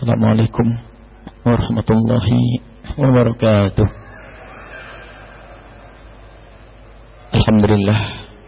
Assalamualaikum warahmatullahi wabarakatuh. Alhamdulillah,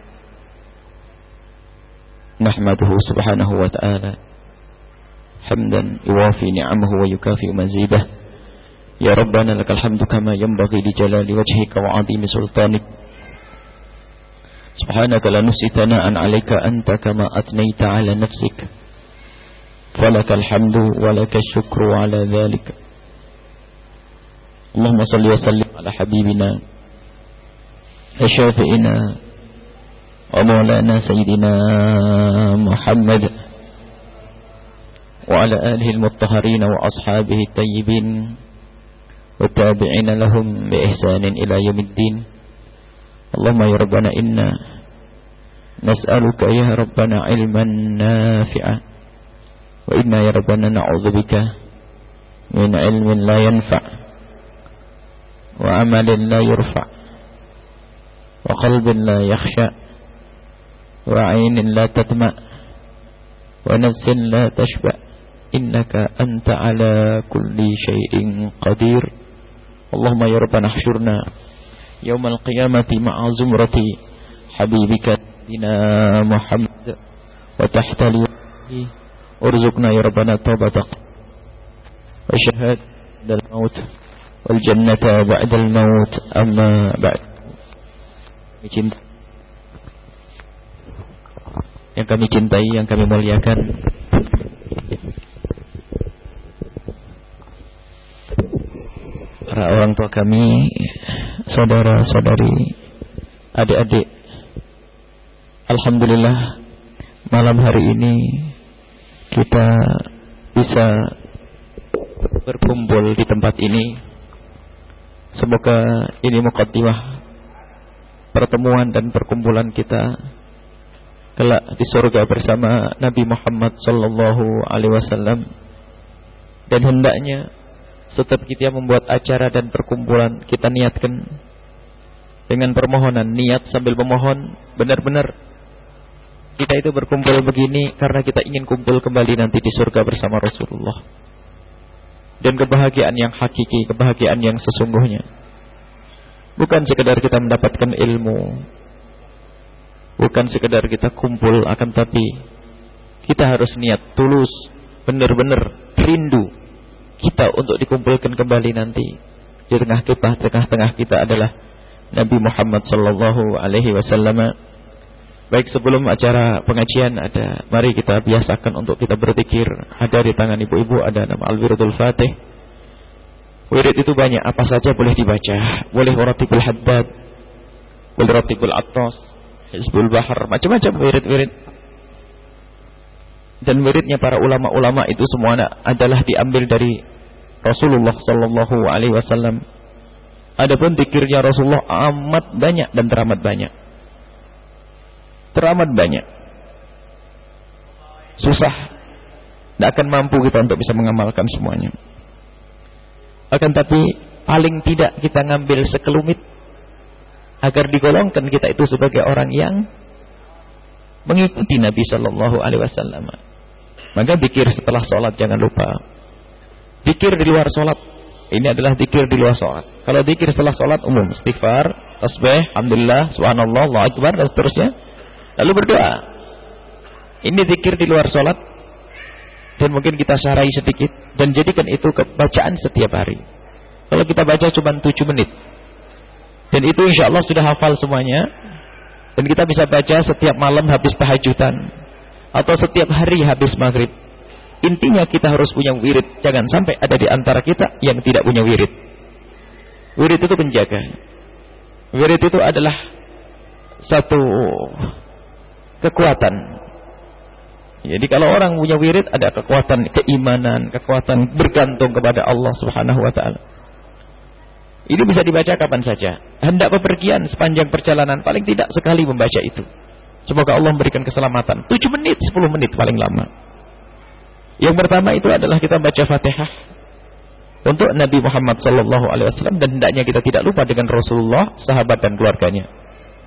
nahmaduhu subhanahu wa ta'ala hamdan yuwafi ni'amahu wa yukafi mazidah. Ya Rabbana lakal hamdu kama yanbaghi li jalali wajhika wa 'azimi sultanik. Subhanaka la nuhsi thana'an 'alaika anta kama atnaita 'ala nafsik. Falakal hamdu wa lakal syukru 'ala dzalik. Allahumma shalli wa sallim ala habibina wa syafi'ina wa maulana sayyidina Muhammad wa ala alihi al-mutahharin wa ashabihi at-tayyibin wa tabi'ina lahum bi ihsanin ila yaumiddin. Allahumma ya rabbana inna nas'aluka ya rabbana ilman nafi'a wa inna ya rabbana na'udzubika min ilmin la yanfa' wa amalin la yurfa' wa qalbin la yakhsha' wa 'ainin la tadma' wa nafsin la tashba' innaka anta 'ala kulli syai'in qadir. Allahumma ya rabbana ihsyurna yaumal qiyamati ma'a zumrati habibika dina Muhammad wa tahta liwa'i urzuqna ya rabbana taubatak wa syahadatal maut wal jannata ba'dal maut. Amma ba'd. Yang kami cintai, yang kami muliakan, para orang tua kami, saudara-saudari, adik-adik, alhamdulillah malam hari ini kita bisa berkumpul di tempat ini. Semoga ini muqaddimah pertemuan dan perkumpulan kita kelak di surga bersama Nabi Muhammad sallallahu alaihi wasallam. Dan hendaknya setiap kita membuat acara dan perkumpulan, kita niatkan dengan permohonan, niat sambil memohon, benar-benar kita itu berkumpul begini karena kita ingin kumpul kembali nanti di surga bersama Rasulullah. Dan kebahagiaan yang hakiki, kebahagiaan yang sesungguhnya, bukan sekedar kita mendapatkan ilmu, bukan sekedar kita kumpul, akan tapi kita harus niat tulus, benar-benar rindu kita untuk dikumpulkan kembali nanti. Di tengah-tengah kita adalah Nabi Muhammad sallallahu alaihi wasallam. Baik, sebelum acara pengajian ada, mari kita biasakan untuk kita berzikir. Ada di tangan ibu-ibu ada nama Al-Wiridul Fatih. Wirid itu banyak, apa saja boleh dibaca. Boleh Ratibul Haddad, boleh Ratibul Attas, Hizbul Bahar, macam-macam wirid-wirid. Dan wiridnya para ulama-ulama itu semua adalah diambil dari Rasulullah sallallahu alaihi wasallam. Adapun zikirnya Rasulullah amat banyak dan teramat banyak. Teramat banyak. Susah, tidak akan mampu kita untuk bisa mengamalkan semuanya. Akan tapi paling tidak kita ngambil sekelumit agar digolongkan kita itu sebagai orang yang mengikuti Nabi sallallahu alaihi wasallam. Maka zikir setelah sholat jangan lupa. Zikir di luar sholat, ini adalah zikir di luar sholat. Kalau zikir setelah sholat umum, istighfar, tasbih, alhamdulillah, subhanallah, Allahu akbar dan seterusnya. Lalu berdoa. Ini zikir di luar sholat. Dan mungkin kita syarai sedikit. Dan jadikan itu bacaan setiap hari. Kalau kita baca cuma 7 menit. Dan itu insya Allah sudah hafal semuanya. Dan kita bisa baca setiap malam habis tahajudan. Atau setiap hari habis maghrib. Intinya kita harus punya wirid. Jangan sampai ada di antara kita yang tidak punya wirid. Wirid itu penjaga. Wirid itu adalah satu kekuatan. Jadi kalau orang punya wirid, ada kekuatan keimanan, kekuatan bergantung kepada Allah Subhanahu wa taala. Ini bisa dibaca kapan saja. Hendak bepergian sepanjang perjalanan, paling tidak sekali membaca itu. Semoga Allah memberikan keselamatan. 7 menit, 10 menit paling lama. Yang pertama itu adalah kita baca Fatihah untuk Nabi Muhammad sallallahu alaihi wasallam, dan hendaknya kita tidak lupa dengan Rasulullah, sahabat dan keluarganya.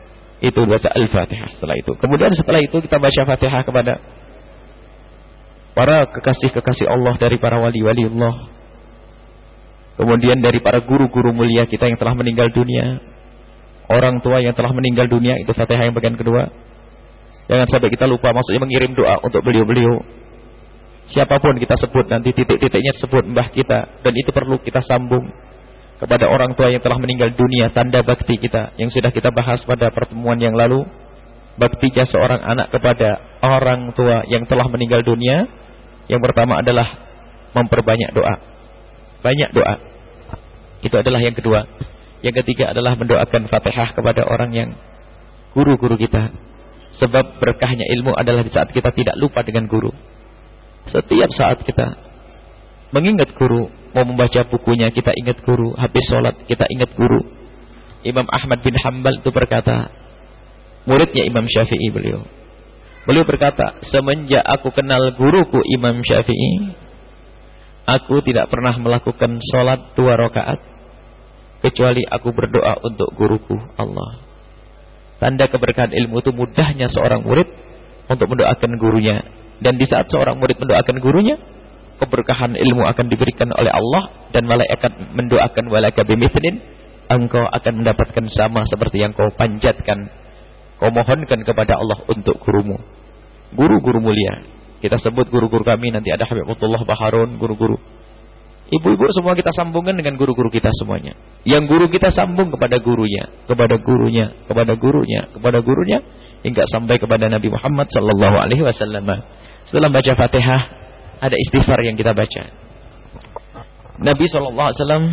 Itu baca Al-Fatihah setelah itu. Kemudian setelah itu kita baca Fatihah kepada para kekasih-kekasih Allah, dari para wali-wali Allah, kemudian dari para guru-guru mulia kita yang telah meninggal dunia, orang tua yang telah meninggal dunia. Itu Fatihah yang bagian kedua. Jangan sampai kita lupa, maksudnya mengirim doa untuk beliau-beliau. Siapapun kita sebut, nanti titik-titiknya sebut mbah kita, dan itu perlu kita sambung kepada orang tua yang telah meninggal dunia. Tanda bakti kita yang sudah kita bahas pada pertemuan yang lalu, baktinya seorang anak kepada orang tua yang telah meninggal dunia. Yang pertama adalah memperbanyak doa, banyak doa. Itu adalah yang kedua. Yang ketiga adalah mendoakan Fatihah kepada orang yang guru-guru kita. Sebab berkahnya ilmu adalah di saat kita tidak lupa dengan guru. Setiap saat kita mengingat guru, mau membaca bukunya kita ingat guru, habis sholat kita ingat guru. Imam Ahmad bin Hanbal itu berkata, muridnya Imam Syafi'i, beliau berkata, semenjak aku kenal guruku Imam Syafi'i, aku tidak pernah melakukan sholat 2 rakaat kecuali aku berdoa untuk guruku Allah. Tanda keberkahan ilmu itu mudahnya seorang murid untuk mendoakan gurunya. Dan di saat seorang murid mendoakan gurunya, keberkahan ilmu akan diberikan oleh Allah. Dan malaikat mendoakan walaka bimithlin, engkau akan mendapatkan sama seperti yang kau panjatkan, kau mohonkan kepada Allah untuk gurumu. Guru-guru mulia, kita sebut guru-guru kami, nanti ada Habibullah Baharun, guru-guru. Ibu-ibu semua kita sambungkan dengan guru-guru kita semuanya. Yang guru kita sambung kepada gurunya, kepada gurunya, kepada gurunya, kepada gurunya, hingga sampai kepada Nabi Muhammad sallallahu alaihi wasallam. Setelah baca Fatihah, ada istighfar yang kita baca. Nabi sallallahu alaihi wasallam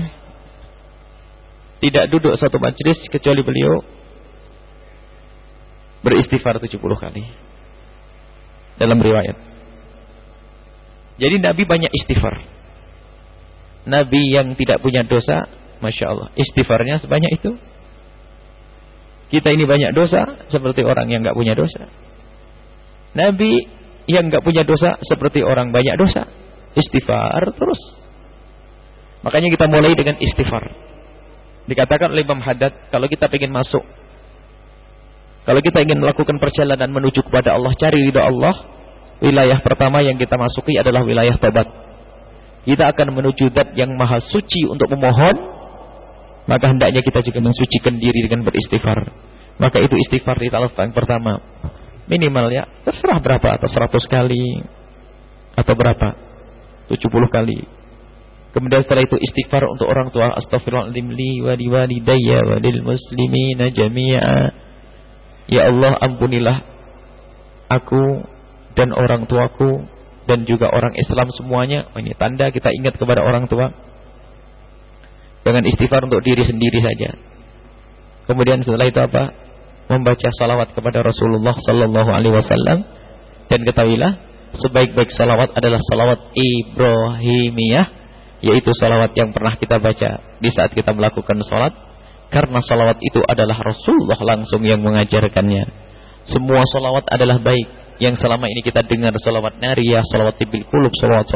tidak duduk satu majlis kecuali beliau beristighfar 70 kali. Dalam riwayat. Jadi Nabi banyak istighfar. Nabi yang tidak punya dosa, Masya Allah, istighfarnya sebanyak itu. Kita ini banyak dosa, seperti orang yang gak punya dosa. Nabi yang gak punya dosa, seperti orang banyak dosa. Istighfar terus. Makanya kita mulai dengan istighfar. Dikatakan oleh Imam Haddad, kalau kita ingin masuk, kalau kita ingin melakukan perjalanan menuju kepada Allah, cari ridha Allah, wilayah pertama yang kita masuki adalah wilayah taubat. Kita akan menuju zat yang maha suci untuk memohon, maka hendaknya kita juga mensucikan diri dengan beristighfar. Maka itu istighfar di talaf yang pertama. Minimal ya, terserah berapa, atau 100 kali, atau berapa, 70 kali. Kemudian setelah itu istighfar untuk orang tua, astaghfirullahaladzim li wa liwalidayya wa lil muslimina jami'a. Ya Allah, ampunilah aku dan orang tuaku dan juga orang Islam semuanya. Ini tanda kita ingat kepada orang tua. Dengan istighfar untuk diri sendiri saja. Kemudian setelah itu apa? Membaca salawat kepada Rasulullah sallallahu alaihi wasallam. Dan ketahuilah, sebaik-baik salawat adalah salawat Ibrahimiyah, yaitu salawat yang pernah kita baca di saat kita melakukan salat. Karena salawat itu adalah Rasulullah langsung yang mengajarkannya. Semua salawat adalah baik. Yang selama ini kita dengar salawat nariyah, salawat tibil qulub, salawat.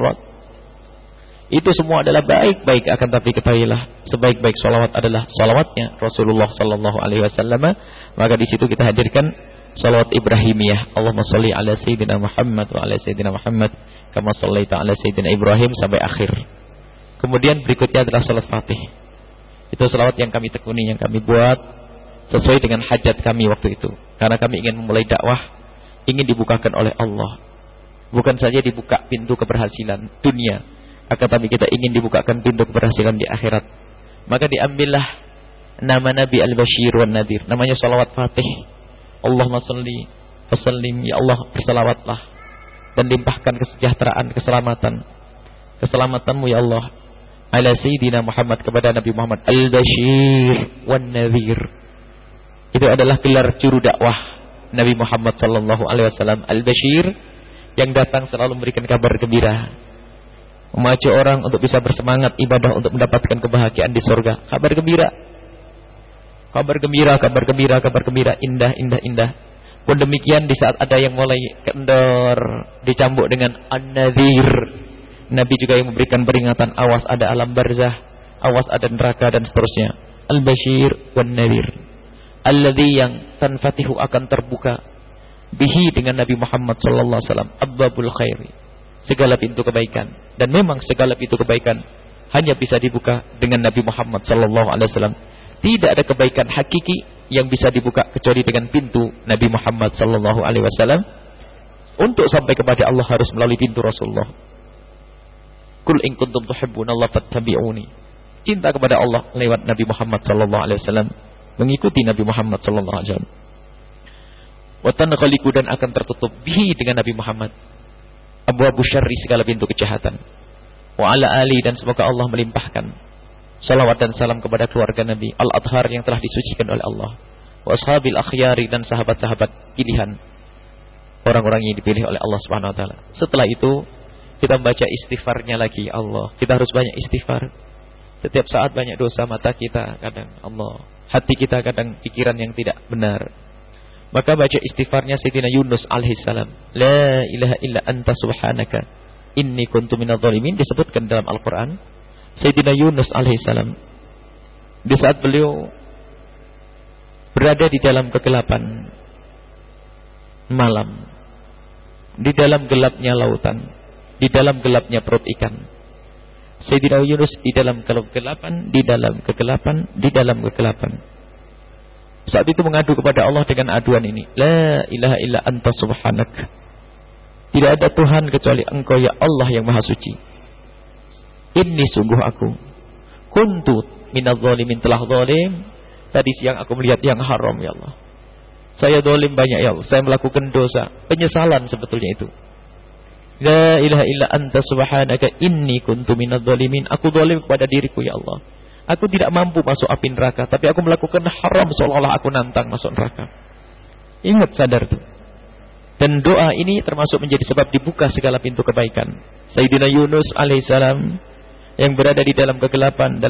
Itu semua adalah baik-baik, akan tapi ketahuilah, sebaik-baik salawat adalah salawatnya Rasulullah sallallahu alaihi wasallam. Maka di situ kita hadirkan salawat Ibrahimiyah. Allahumma shalli ala sayyidina Muhammad wa ala sayyidina Muhammad kama shallaita ala sayyidina Ibrahim sampai akhir. Kemudian berikutnya adalah salat Fatih. Itu salawat yang kami tekuni, yang kami buat sesuai dengan hajat kami waktu itu. Karena kami ingin memulai dakwah, ingin dibukakan oleh Allah. Bukan saja dibuka pintu keberhasilan dunia, akan tapi kita ingin dibukakan pintu keberhasilan di akhirat. Maka diambillah nama Nabi Al-Bashir wan Nadir, namanya salawat Fatih. Allahumma shalli wa sallim, ya Allah bersalawatlah dan limpahkan kesejahteraan, keselamatanmu ya Allah ala Sayyidina Muhammad, kepada Nabi Muhammad Al-Bashir wan Nadhir. Itu adalah gelar juru dakwah Nabi Muhammad sallallahu alaihi wasallam. Al-Bashir, yang datang selalu memberikan kabar gembira, memacu orang untuk bisa bersemangat ibadah untuk mendapatkan kebahagiaan di surga. Kabar gembira. Kabar gembira, kabar gembira, kabar gembira, indah, indah, indah. Pun demikian di saat ada yang mulai kendor, dicambuk dengan An-Nadhir. Nabi juga yang memberikan peringatan, awas ada alam barzah, awas ada neraka dan seterusnya. Al-Bashir wan Nadhir, alladzi yang tanfatihu akan terbuka bihi dengan Nabi Muhammad sallallahu alaihi wasallam abwabul khairi, segala pintu kebaikan. Dan memang segala pintu kebaikan hanya bisa dibuka dengan Nabi Muhammad sallallahu alaihi wasallam. Tidak ada kebaikan hakiki yang bisa dibuka kecuali dengan pintu Nabi Muhammad sallallahu alaihi wasallam. Untuk sampai kepada Allah harus melalui pintu Rasulullah. Qul in kuntum tuhibbunallaha fattabi'uni. Cinta kepada Allah lewat Nabi Muhammad sallallahu alaihi wasallam, mengikuti Nabi Muhammad sallallahu alaihi wasallam. Wa tanqaliku, dan akan tertutup bihi dengan Nabi Muhammad abwabu syarri, segala pintu kejahatan. Wa ala ali, dan semoga Allah melimpahkan salawat dan salam kepada keluarga Nabi al-adhar yang telah disucikan oleh Allah. Wa ashabil akhyari, dan sahabat-sahabat pilihan, orang-orang yang dipilih oleh Allah Subhanahu wa taala. Setelah itu kita membaca istighfarnya lagi. Allah, kita harus banyak istighfar. Setiap saat banyak dosa, mata kita kadang Allah, hati kita kadang pikiran yang tidak benar. Maka baca istighfarnya Sayyidina Yunus alaihissalam. La ilaha illa anta subhanaka inni kuntu minadh dhalimin, disebutkan dalam Al-Quran. Sayyidina Yunus alaihissalam, di saat beliau berada di dalam kegelapan malam, di dalam gelapnya lautan, di dalam gelapnya perut ikan, Sayyidina Yunus di dalam kegelapan, di dalam kegelapan, di dalam kegelapan. Saat itu mengadu kepada Allah dengan aduan ini. La ilaha illa anta subhanak. Tidak ada Tuhan kecuali Engkau ya Allah yang Maha Suci. Ini sungguh aku kuntu minadh dhalimin, telah zalim. Tadi siang aku melihat yang haram ya Allah. Saya zalim banyak ya Allah. Saya melakukan dosa. Penyesalan sebetulnya itu. La ilaha illa anta subhanaka inni kuntu minadh dhalimin. Aku zalim kepada diriku ya Allah. Aku tidak mampu masuk api neraka, tapi aku melakukan haram seolah-olah aku nantang masuk neraka. Ingat, sadar itu. Dan doa ini termasuk menjadi sebab dibuka segala pintu kebaikan. Sayyidina Yunus alaihissalam yang berada di dalam kegelapan,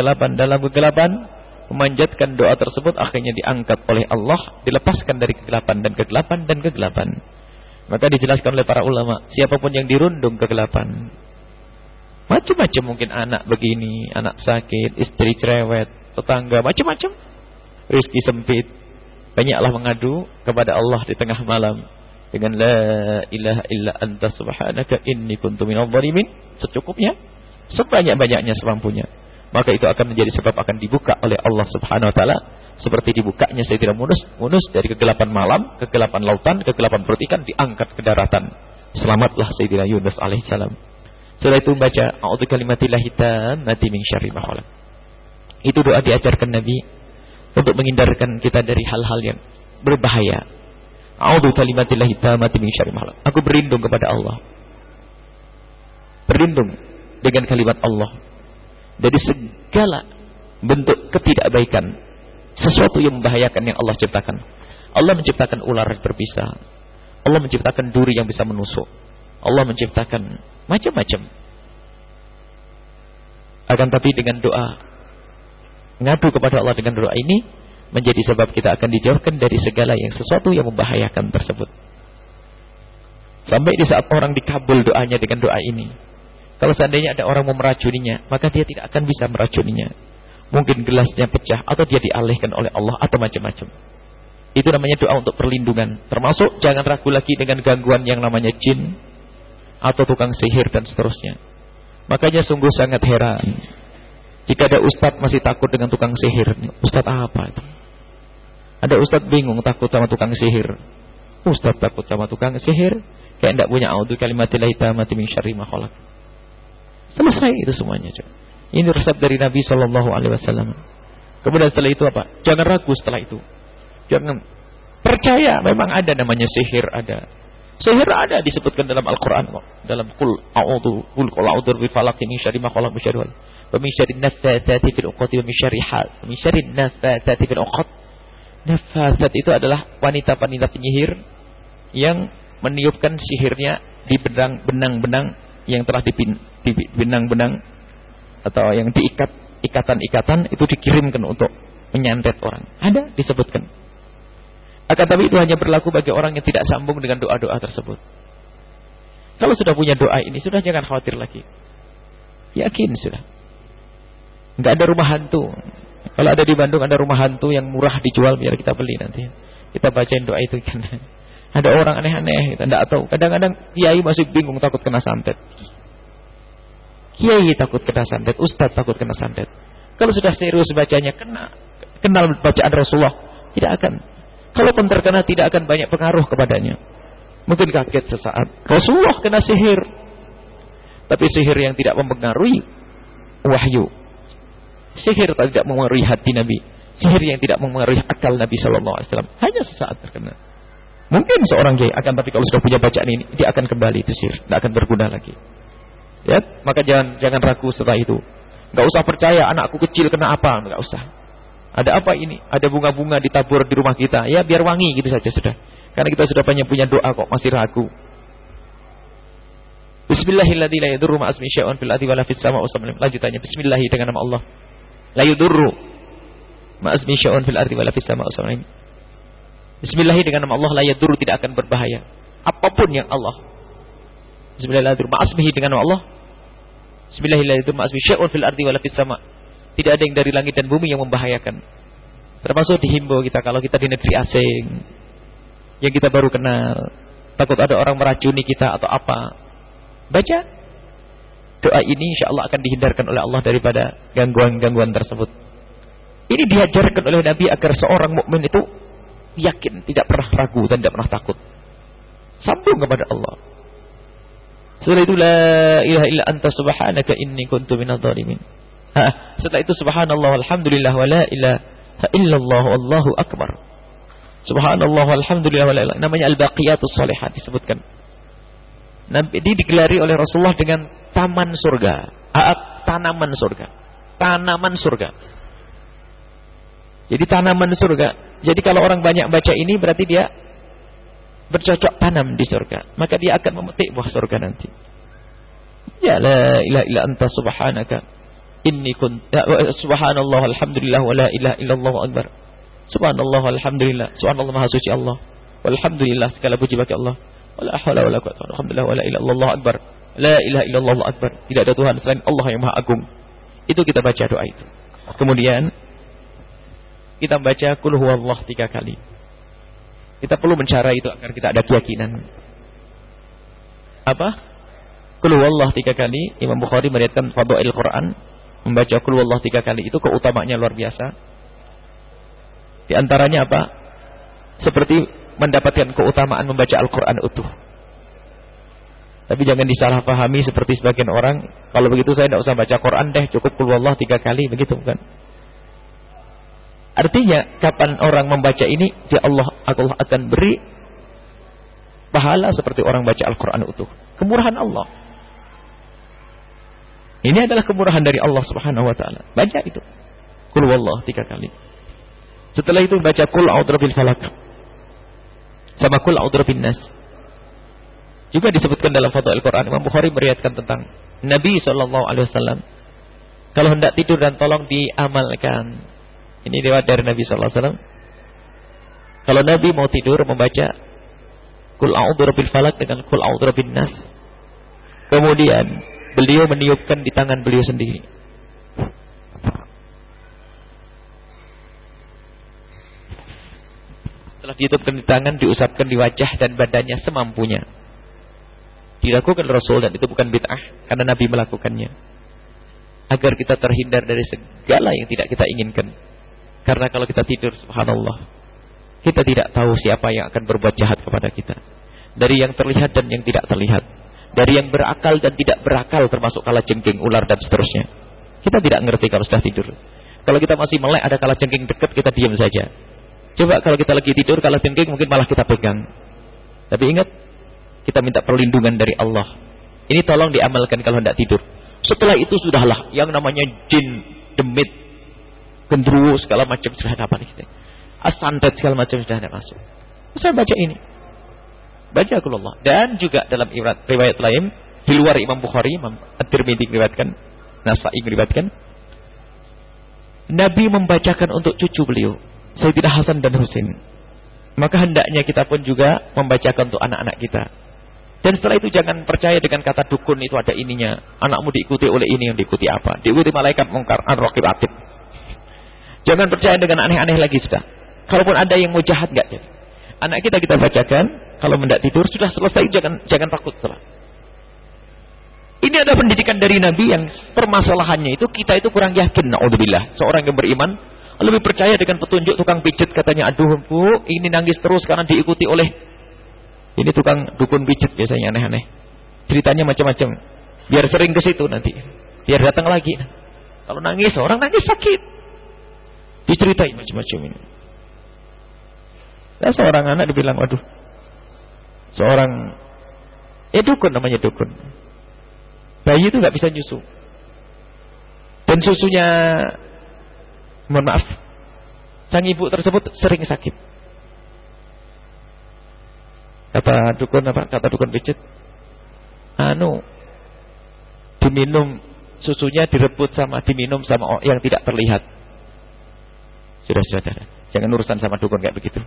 memanjatkan doa tersebut, akhirnya diangkat oleh Allah, dilepaskan dari kegelapan dan kegelapan dan kegelapan. Maka dijelaskan oleh para ulama, siapapun yang dirundung kegelapan, macam-macam, mungkin anak begini, anak sakit, istri cerewet, tetangga, macam-macam, rezeki sempit, banyaklah mengadu kepada Allah di tengah malam dengan la ilaha illa anta subhanaka inni kuntu minadh dhalimin, secukupnya, sebanyak-banyaknya, semampunya. Maka itu akan menjadi sebab akan dibuka oleh Allah Subhanahu wa taala, seperti dibukanya Sayyidina Yunus dari kegelapan malam, kegelapan lautan, kegelapan perut ikan, diangkat ke daratan. Selamatlah Sayyidina Yunus alaihissalam. Setelah itu baca a'udzu kalimatillahi tammati min syarri ma khalaq. Itu doa diajarkan Nabi untuk menghindarkan kita dari hal-hal yang berbahaya. A'udzu kalimatillahi tammati min syarri ma khalaq. Aku berlindung kepada Allah. Berlindung dengan kalimat Allah dari segala bentuk ketidakbaikan, sesuatu yang membahayakan yang Allah ciptakan. Allah menciptakan ular berbisa. Allah menciptakan duri yang bisa menusuk. Allah menciptakan macam-macam. Akan tapi dengan doa, ngadu kepada Allah dengan doa ini, menjadi sebab kita akan dijauhkan dari segala yang sesuatu yang membahayakan tersebut. Sampai di saat orang dikabul doanya dengan doa ini, kalau seandainya ada orang mau meracuninya, maka dia tidak akan bisa meracuninya. Mungkin gelasnya pecah, atau dia dialihkan oleh Allah, atau macam-macam. Itu namanya doa untuk perlindungan. Termasuk jangan ragu lagi dengan gangguan yang namanya jin, atau tukang sihir dan seterusnya. Makanya sungguh sangat heran jika ada ustadz masih takut dengan tukang sihir. Ustadz apa itu? Ada ustadz bingung takut sama tukang sihir. Ustadz takut sama tukang sihir, kayak tidak punya a'udzu kalimatillahi tammati min syarri ma khalaq. Selesai itu semuanya. Ini resep dari Nabi SAW. Kemudian setelah itu apa? Jangan ragu setelah itu. Jangan percaya, memang ada namanya sihir, ada. Sihir ada disebutkan dalam Al-Quran, dalam qul a'udzu bi falaq min syarri ma khalaq, wa min syarri naffatsati fil 'uqad, wa min syarri naffatsati fil 'uqad. Naffatsat itu adalah wanita-wanita penyihir yang meniupkan sihirnya di benang-benang yang telah benang-benang atau yang diikat ikatan-ikatan, itu dikirimkan untuk menyantet orang. Ada disebutkan. Akan tapi itu hanya berlaku bagi orang yang tidak sambung dengan doa-doa tersebut. Kalau sudah punya doa ini, sudah jangan khawatir lagi. Yakin sudah. Enggak ada rumah hantu. Kalau ada di Bandung ada rumah hantu yang murah dijual, biar kita beli nanti. Kita bacain doa itu kan. Ada orang aneh-aneh, kita tidak tahu. Kadang-kadang kiai masih bingung takut kena santet. Kiai takut kena santet, ustaz takut kena santet. Kalau sudah serius bacanya, kenal bacaan Rasulullah, tidak akan. Kalaupun terkena, tidak akan banyak pengaruh kepadanya. Mungkin kaget sesaat. Rasulullah kena sihir, tapi sihir yang tidak mempengaruhi wahyu. Sihir tidak mempengaruhi hati Nabi. Sihir yang tidak mempengaruhi akal Nabi SAW. Hanya sesaat terkena. Mungkin seorang kiai akan, tapi kalau sudah punya bacaan ini, dia akan kembali itu sihir, tidak akan berguna lagi. Ya, maka jangan ragu setelah itu. Enggak usah percaya anakku kecil kena apa, enggak usah. Ada apa ini? Ada bunga-bunga ditabur di rumah kita. Ya biar wangi gitu saja sudah. Karena kita sudah banyak punya doa kok, masih ragu. Bismillahirrahmanirrahim. La yadurru ma asmi syai'un fil ardi wala fis sama'i. Lanjutannya bismillah dengan nama Allah. La yadurru ma asmi syai'un fil ardi wala fis sama'i. Bismillah dengan nama Allah, la yadurru, tidak akan berbahaya apapun yang Allah. Bismillahirrahmanirrahim. Ma'asmihi dengan nama Allah. Bismillahirrahmanirrahim. Ma'asmi syai'un fil ardi wala fis sama'. Tidak ada yang dari langit dan bumi yang membahayakan. Termasuk dihimbau kita kalau kita di negeri asing yang kita baru kenal, takut ada orang meracuni kita atau apa, baca doa ini, insyaallah akan dihindarkan oleh Allah daripada gangguan-gangguan tersebut. Ini diajarkan oleh Nabi agar seorang mukmin itu yakin, tidak pernah ragu dan tidak pernah takut. Sambung kepada Allah. Setelah itu la ilaha illa anta subhanaka inni kuntu minadh dhalimin. Setelah itu subhanallah walhamdulillah wa la ilaha illallah wallahu akbar. Subhanallah walhamdulillah wa la ilaha, namanya al-baqiyatus shalihat disebutkan. Nabi digelari oleh Rasulullah dengan taman surga, tanaman surga. Tanaman surga. Jadi tanaman surga. Jadi kalau orang banyak baca ini berarti dia bercocok tanam di surga, maka dia akan memetik buah surga nanti. Ya la ilaha illa anta subhanaka inni kuntu subhanallah alhamdulillah wa la ilaha illallah akbar. Subhanallah alhamdulillah, subhanallah maha suci Allah, walhamdulillah segala puji bagi Allah, wala haula wala quwwata alhamdulillah wala ilaha illallah akbar. La ilaha illallah akbar. Tidak ada Tuhan selain Allah yang maha agung. Itu kita baca doa itu. Kemudian kita baca qul huwallah 3 kali. Kita perlu mencara itu agar kita ada keyakinan. Apa? Qul huwallah 3 kali. Imam Bukhari meriwayatkan fadhail Quran, membaca qul huwallah 3 kali itu keutamaannya luar biasa. Di antaranya apa? Seperti mendapatkan keutamaan membaca Al-Qur'an utuh. Tapi jangan disalahpahami seperti sebagian orang, kalau begitu saya tidak usah baca Quran deh, cukup qul huwallah 3 kali, begitu bukan? Artinya kapan orang membaca ini, Allah akan beri pahala seperti orang baca Al-Quran utuh. Kemurahan Allah. Ini adalah kemurahan dari Allah Subhanahu wa taala. Baca itu. Qul huwallah 3 kali. Setelah itu baca qul a'udzu birabbil falaq. Sama qul a'udzu birabbin nas. Juga disebutkan dalam fadhail Quran, Imam Bukhari meriwayatkan tentang Nabi SAW kalau hendak tidur, dan tolong diamalkan. Ini riwayat dari Nabi SAW. Kalau Nabi mau tidur membaca qul a'udzu birabbil falaq dengan qul a'udzu birabbin nas. Kemudian beliau meniupkan di tangan beliau sendiri. Setelah ditiupkan di tangan, diusapkan di wajah dan badannya semampunya. Dilakukan Rasul, dan itu bukan bid'ah karena Nabi melakukannya. Agar kita terhindar dari segala yang tidak kita inginkan. Karena kalau kita tidur, subhanallah, kita tidak tahu siapa yang akan berbuat jahat kepada kita. Dari yang terlihat dan yang tidak terlihat. Dari yang berakal dan tidak berakal, termasuk kalajengking, ular dan seterusnya. Kita tidak ngerti kalau sudah tidur. Kalau kita masih melek, ada kalajengking dekat, kita diam saja. Coba kalau kita lagi tidur, kalajengking mungkin malah kita pegang. Tapi ingat, kita minta perlindungan dari Allah. Ini tolong diamalkan kalau hendak tidur. Setelah itu sudahlah, yang namanya jin, demit, gendruwo segala macam sudah ada apa nih? Santet segala macam sudah ada masuk. Saya baca ini. Baca qul huwallah. Dan juga dalam riwayat lain di luar Imam Bukhari, Imam At-Tirmidzi meriwayatkan, Nasa'i meriwayatkan, Nabi membacakan untuk cucu beliau, Sayyidina Hasan dan Husain. Maka hendaknya kita pun juga membacakan untuk anak-anak kita. Dan setelah itu jangan percaya dengan kata dukun itu ada ininya. Anakmu diikuti oleh ini, yang diikuti apa? Diikuti malaikat mungkar, ar-raqib atid. Jangan percaya dengan aneh-aneh lagi sudah. Kalaupun ada yang mau jahat, enggak jadi. Anak kita bacakan, kalau hendak tidur sudah selesai, jangan takut setelah. Ini ada pendidikan dari Nabi yang permasalahannya itu kita itu kurang yakin. Naudzubillah. Seorang yang beriman lebih percaya dengan petunjuk tukang pijet, katanya, aduh Bu, ini nangis terus karena diikuti oleh ini tukang dukun pijet, biasanya aneh-aneh. Ceritanya macam-macam. Biar sering ke situ nanti. Biar datang lagi. Kalau nangis, orang nangis sakit. Diceritain macam-macam ini. Nah, seorang anak dibilang, waduh, seorang, dukun namanya dukun. Bayi itu nggak bisa nyusu. Dan susunya, mohon maaf, sang ibu tersebut sering sakit. Kata dukun pijet, diminum susunya diminum sama yang tidak terlihat. Sudah, jangan urusan sama dukun kayak begitu.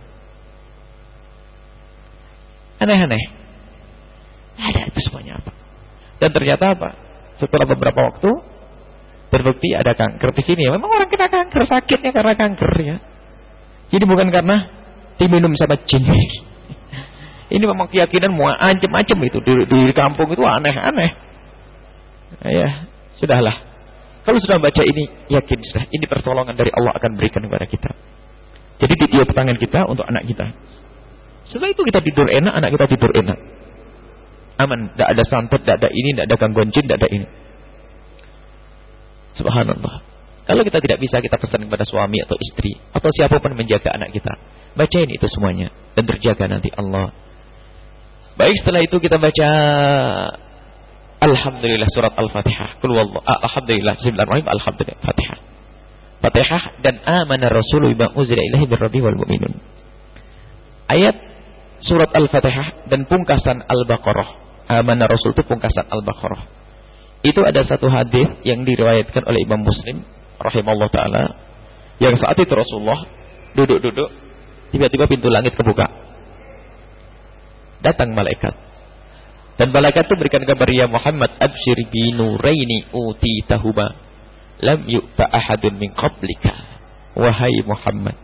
Aneh-aneh. Ada itu semuanya apa? Dan ternyata apa? Setelah beberapa waktu terbukti ada kanker di sini. Memang orang kena kanker, sakitnya karena kanker ya. Jadi bukan karena diminum sama jin. Ini memang keyakinan macam-macam itu di kampung itu aneh-aneh. Ya, sudahlah. Kalau sudah baca ini, yakin sudah ini pertolongan dari Allah akan berikan kepada kita. Jadi ditiup tangan kita untuk anak kita. Setelah itu kita tidur enak, anak kita tidur enak. Aman, tidak ada santet, tidak ada ini, tidak ada gangguan jin, tidak ada ini. Subhanallah. Kalau kita tidak bisa, kita pesan kepada suami atau istri atau siapapun menjaga anak kita. Bacain itu semuanya dan terjaga nanti Allah. Baik, setelah itu kita baca Alhamdulillah surat Al-Fatihah. Alhamdulillah, bismillahirrahmanirrahim, Alhamdulillah, Fatihah. Fatihah dan amana rasulu bima unzila ilaihi mir rabbi wal mu'minun. Ayat surat Al-Fatihah dan pungkasan Al-Baqarah. Amana rasul itu pungkasan Al-Baqarah. Itu ada satu hadis yang diriwayatkan oleh Imam Muslim rahimallahu taala, yang saat itu Rasulullah duduk-duduk, tiba-tiba pintu langit kebuka. Datang malaikat. Dan malaikat itu berikan kabar, ya Muhammad, absyir bi nuraini utitahuma lam yu'ta ahadun min qablika. Wahai Muhammad,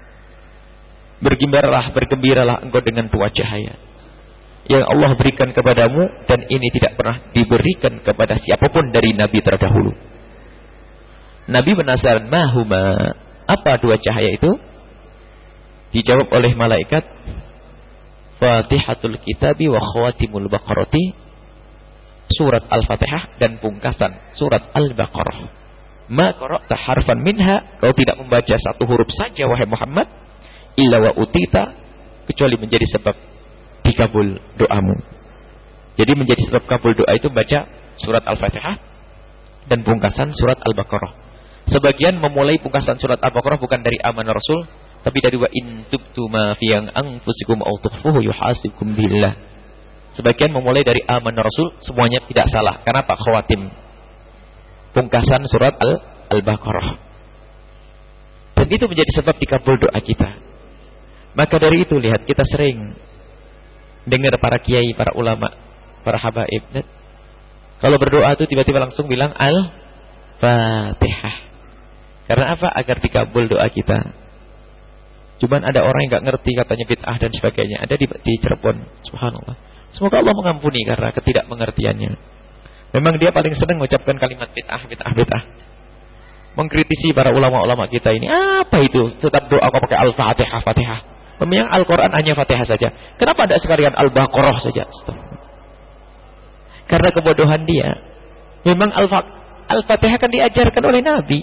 bergembiralah engkau dengan dua cahaya yang Allah berikan kepadamu, dan ini tidak pernah diberikan kepada siapapun dari nabi terdahulu. Nabi penasaran, mahuma, apa dua cahaya itu? Dijawab oleh malaikat, Fatihatul Kitabi wa Khawatimul Baqarati, surat Al-Fatihah dan pungkasan surat Al-Baqarah. Ma qara'ta harfan minha, kau tidak membaca satu huruf saja wahai Muhammad, illa wa utita, kecuali menjadi sebab dikabul doamu. Jadi menjadi sebab kabul doa itu baca surat Al-Fatihah dan pungkasan surat Al-Baqarah. Sebagian memulai pungkasan surat Al-Baqarah bukan dari amanah Rasul, tapi dari wa in tubtu ma fi anfusikum aw tukhfuhu yuhasibkum billah. Sebagian memulai dari amanah Rasul, semuanya tidak salah. Karena apa? Khawatim pungkasan surat Al-Baqarah. Dan itu menjadi sebab dikabul doa kita. Maka dari itu lihat, kita sering dengar para kiai, para ulama, para habaib, kalau berdoa itu tiba-tiba langsung bilang Al-Fatihah. Karena apa? Agar dikabul doa kita. Cuman ada orang yang gak ngerti, katanya bid'ah dan sebagainya. Ada di Cirebon, subhanallah. Semoga Allah mengampuni karena ketidakmengertiannya. Memang dia paling senang mengucapkan kalimat bid'ah. Mengkritisi para ulama-ulama kita ini. Apa itu? Tetap doa kau pakai Al-Fatihah, Fatihah. Memang Al-Quran hanya Fatihah saja. Kenapa ada sekalian Al-Baqarah saja? Karena kebodohan dia. Memang Al-Fatihah kan diajarkan oleh Nabi.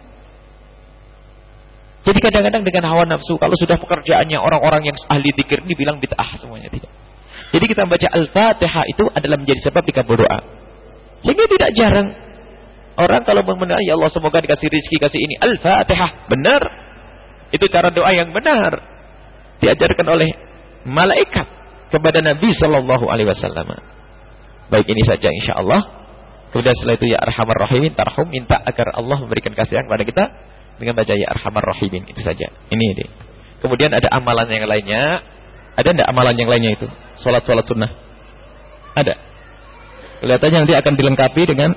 Jadi kadang-kadang dengan hawa nafsu, kalau sudah pekerjaannya orang-orang yang ahli zikir dibilang bid'ah semuanya, tidak. Jadi kita membaca Al-Fatihah itu adalah menjadi sebab dikabul doa. Sehingga tidak jarang orang kalau meminta, ya Allah semoga dikasih rezeki, kasih ini, Al-Fatihah, benar. Itu cara doa yang benar. Diajarkan oleh malaikat kepada Nabi sallallahu alaihi wasallam. Baik, ini saja insyaallah. Kemudian setelah itu ya Arhamar Rahimin, tarhum, minta agar Allah memberikan kasihan kepada kita dengan baca ya Arhamar Rahimin, itu saja. Ini deh. Kemudian ada amalan yang lainnya. Ada enggak amalan yang lainnya itu? Salat-salat sunnah. Ada. Kelihatannya nanti akan dilengkapi dengan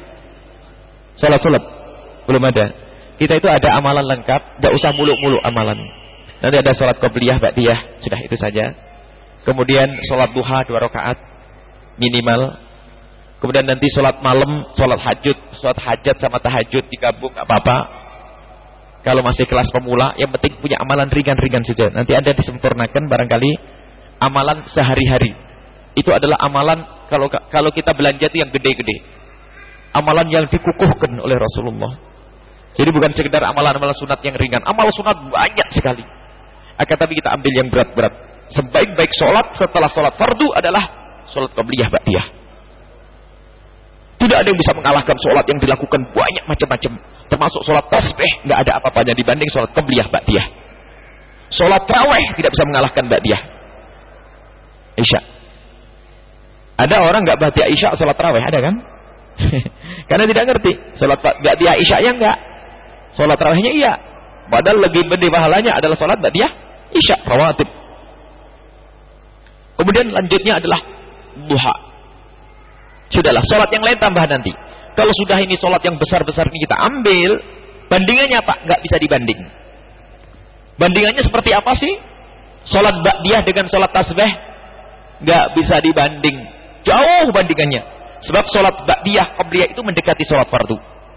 salat-salat. Belum ada. Kita itu ada amalan lengkap, enggak usah muluk-muluk amalan. Nanti ada sholat qobliyah, ba'diyah, sudah itu saja. Kemudian sholat duha 2 rakaat minimal. Kemudian nanti sholat malam, sholat hajat sama tahajud digabung, gak apa-apa. Kalau masih kelas pemula, yang penting punya amalan ringan-ringan saja. Nanti Anda disempurnakan barangkali amalan sehari-hari. Itu adalah amalan kalau kita belanja itu yang gede-gede. Amalan yang dikukuhkan oleh Rasulullah. Jadi bukan sekedar amalan-amalan sunat yang ringan. Amal sunat banyak sekali. Akan tapi kita ambil yang berat-berat. Sebaik-baik sholat setelah sholat fardu adalah sholat qobliyah, ba'diyah. Tidak ada yang bisa mengalahkan sholat yang dilakukan banyak macam-macam. Termasuk sholat tasbih, nggak ada apa-apanya dibanding sholat qobliyah, ba'diyah. Sholat tarawih tidak bisa mengalahkan ba'diyah Isya. Ada orang nggak ba'diyah Isya sholat tarawih, ada kan? Karena tidak ngerti. Sholat ba'diyah Isya nya enggak, sholat tarawihnya iya. Padahal lebih gede pahalanya adalah sholat ba'diyah Isya rawatib. Kemudian lanjutnya adalah duha. Sudahlah, sholat yang lain tambah nanti. Kalau sudah ini sholat yang besar-besar ini kita ambil, bandingannya apa? Nggak bisa dibanding. Bandingannya seperti apa sih? Sholat ba'diyah dengan sholat tasbih nggak bisa dibanding. Jauh bandingannya. Sebab sholat ba'diyah qobliyah itu mendekati sholat fardu.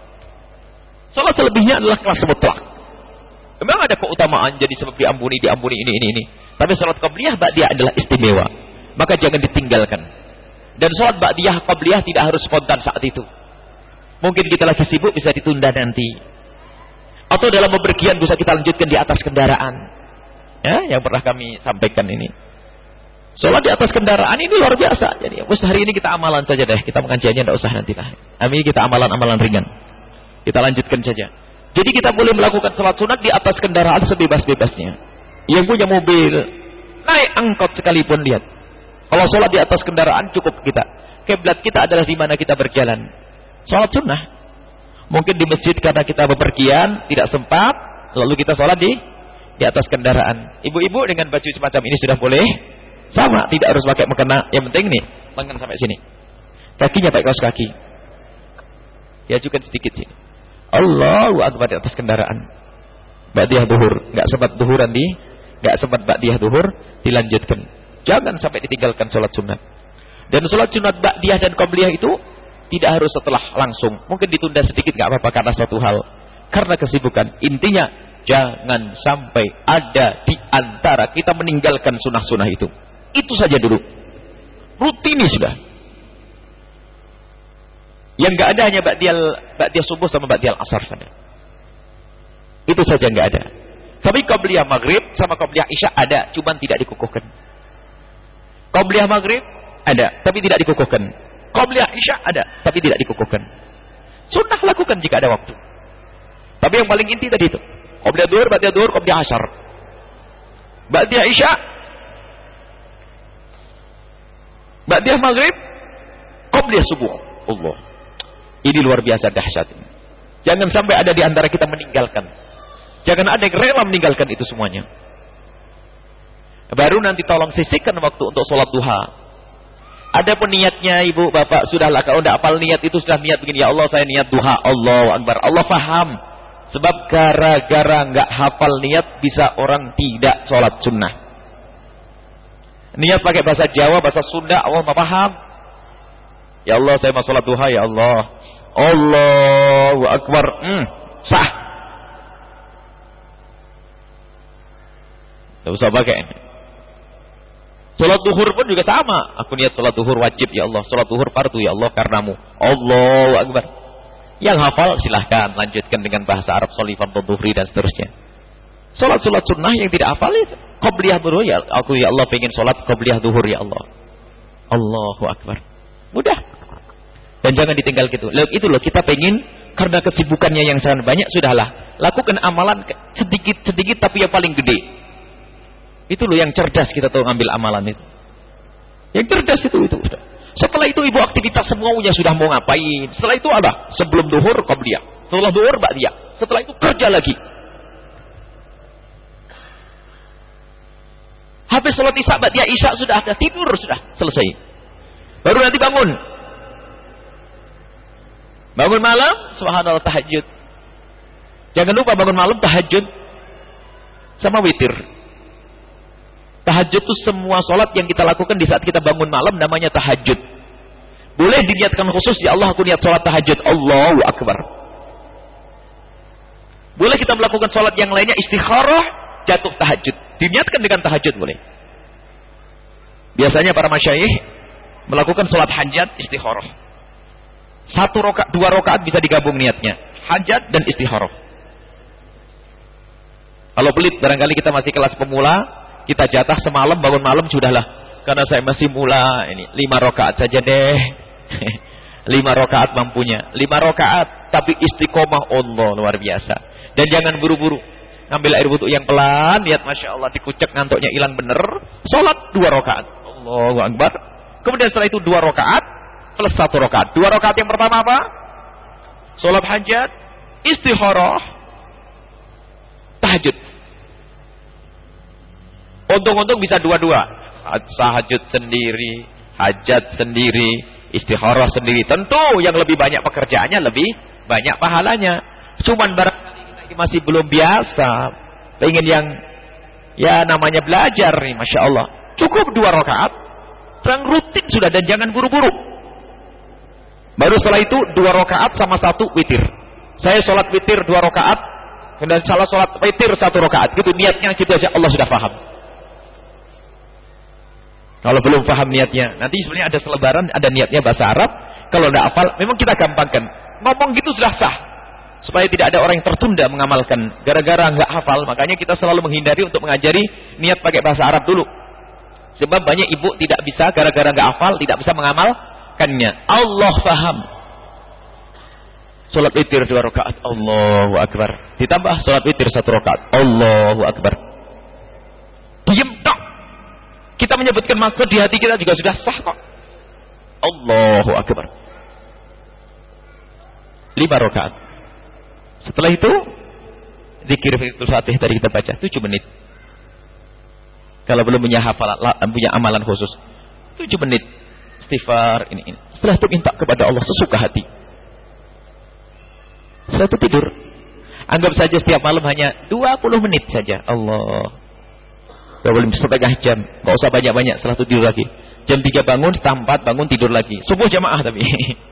Sholat selebihnya adalah kelas mutlak. Memang ada keutamaan jadi sebab diampuni ini. Tapi sholat qobliyah ba'diyah adalah istimewa. Maka jangan ditinggalkan. Dan sholat ba'diyah qobliyah tidak harus spontan saat itu. Mungkin kita lagi sibuk bisa ditunda nanti. Atau dalam bepergian bisa kita lanjutkan di atas kendaraan. Ya, yang pernah kami sampaikan ini. Sholat di atas kendaraan ini luar biasa. Jadi hari ini kita amalan saja deh. Kita pengajiannya tidak usah nanti lah. Ini kita amalan-amalan ringan. Kita lanjutkan saja. Jadi kita boleh melakukan sholat sunat di atas kendaraan sebebas-bebasnya. Yang punya mobil, naik angkot sekalipun, lihat. Kalau sholat di atas kendaraan cukup kita. Kiblat kita adalah di mana kita berjalan. Sholat sunnah. Mungkin di masjid karena kita bepergian, tidak sempat, lalu kita sholat di atas kendaraan. Ibu-ibu dengan baju semacam ini sudah boleh. Sama, tidak harus pakai mukena. Yang penting nih, lengan sampai sini. Kakinya pakai kaos kaki. Ya juga sedikit sini. Allahu akbar di atas kendaraan. Ba'diyah duhur, enggak sempat duhuran enggak sempat ba'diyah duhur dilanjutkan. Jangan sampai ditinggalkan salat sunat. Dan salat sunat ba'diyah dan qobliyah itu tidak harus setelah langsung. Mungkin ditunda sedikit enggak apa-apa karena suatu hal. Karena kesibukan. Intinya jangan sampai ada di antara kita meninggalkan sunah-sunah itu. Itu saja dulu. Rutini sudah. Yang enggak ada hanya ba'diyah subuh sama ba'diyah asar saja. Itu saja enggak ada. Tapi qobliyah maghrib sama qobliyah isya ada, cuman tidak dikukuhkan. Qobliyah maghrib ada, tapi tidak dikukuhkan. Qobliyah isya ada, tapi tidak dikukuhkan. Sunnah lakukan jika ada waktu. Tapi yang paling inti tadi itu. Qobliyah duhur, qobliyah asar. Ba'diyah isya, ba'diyah maghrib, qobliyah subuh. Allah. Ini luar biasa dahsyat. Jangan sampai ada di antara kita meninggalkan. Jangan ada yang rela meninggalkan itu semuanya. Baru nanti tolong sisihkan waktu untuk sholat duha. Ada pun niatnya ibu bapak sudahlah, kalau tidak hafal niat itu sudah niat begini, ya Allah saya niat duha, Allahu Akbar. Allah faham. Sebab gara-gara nggak hafal niat bisa orang tidak sholat sunnah. Niat pakai bahasa Jawa, bahasa Sunda, Allah paham. Ya Allah saya mau sholat duha, ya Allah. Allahu Akbar. Sah. Tidak usah pakai. Sholat duhur pun juga sama. Aku niat sholat duhur wajib, ya Allah. Sholat duhur fardu, ya Allah, karenamu. Allahu Akbar. Yang hafal silahkan lanjutkan dengan bahasa Arab solifan duhri dan seterusnya. Sholat-sholat sunnah yang tidak hafal itu qobliyah duhur, ya aku ya Allah pengen sholat qobliyah duhur, ya Allah. Allahu Akbar. Mudah. Dan jangan ditinggal gitu. Itu loh kita pengen karena kesibukannya yang sangat banyak, sudahlah lakukan amalan sedikit-sedikit tapi yang paling gede. Itu loh yang cerdas kita tahu ngambil amalan itu. Yang cerdas itu sudah. Setelah itu ibu aktivitas semuanya sudah mau ngapain. Setelah itu apa? Sebelum duhur qobliyah, setelah duhur ba'diyah, setelah itu kerja lagi. Habis sholat isya ba'diyah isya sudah ada, tidur sudah selesai. Baru nanti bangun. Bangun malam, subhanallah tahajud. Jangan lupa bangun malam tahajud. sama witir. Tahajud itu semua sholat yang kita lakukan di saat kita bangun malam namanya tahajud. Boleh diniatkan khusus, ya Allah aku niat sholat tahajud, Allahu Akbar. Boleh kita melakukan sholat yang lainnya istikharah, jatuh tahajud. Diniatkan dengan tahajud boleh. Biasanya para masyayikh melakukan sholat hajat istikharah. 2 rakaat bisa digabung niatnya. Hajat dan istikharah. Kalau pelit barangkali kita masih kelas pemula, kita jatah semalam bangun malam sudahlah. Karena saya masih mula ini 5 rakaat saja deh. 5 rakaat mampunya. 5 rakaat tapi istiqomah, Allah luar biasa. Dan jangan buru-buru. Ngambil air wudu yang pelan, lihat Masya Allah dikucek ngantuknya hilang bener. Sholat 2 rakaat. Allahu Akbar. Kemudian setelah itu 2 rakaat plus 1 rakaat. 2 rakaat yang pertama apa? Sholat hajat, istikharah, tahajud. Untung-untung bisa 2-2. Tahajud sendiri, hajat sendiri, istikharah sendiri. Tentu yang lebih banyak pekerjaannya lebih banyak pahalanya. Cuman barangkali kita ini masih belum biasa. Pengen yang ya namanya belajar nih, Masya Allah. Cukup 2 rakaat. Yang rutin sudah dan jangan buru-buru. Baru setelah itu 2 rakaat sama 1 witir. Saya sholat witir 2 rakaat. Dan salah sholat witir 1 rakaat. Gitu niatnya gitu aja Allah sudah paham. Kalau belum paham niatnya, nanti sebenarnya ada selebaran, ada niatnya bahasa Arab. Kalau tidak hafal, memang kita gampangkan. Ngomong gitu sudah sah. Supaya tidak ada orang yang tertunda mengamalkan. Gara-gara nggak hafal, makanya kita selalu menghindari untuk mengajari niat pakai bahasa Arab dulu. Sebab banyak ibu tidak bisa, gara-gara nggak hafal, tidak bisa mengamalkannya. Allah paham. Sholat witir 2 rakaat, Allahu Akbar. Ditambah sholat witir 1 rakaat, Allahu Akbar. Diam tak. Kita menyebutkan maksud di hati kita juga sudah sah kok. Allahu Akbar. 5 rakaat. Setelah itu zikir Fiqhul Fatih tadi kita baca 7 menit. Kalau belum punya hafalan, punya amalan khusus 7 menit istighfar ini. Setelah itu minta kepada Allah sesuka hati. Setelah itu tidur. Anggap saja setiap malam hanya 20 menit saja. Allah. 20 setengah jam, nggak usah banyak-banyak. Setelah itu tidur lagi. Jam 3 bangun, setengah 4 bangun tidur lagi. Subuh jamaah tapi.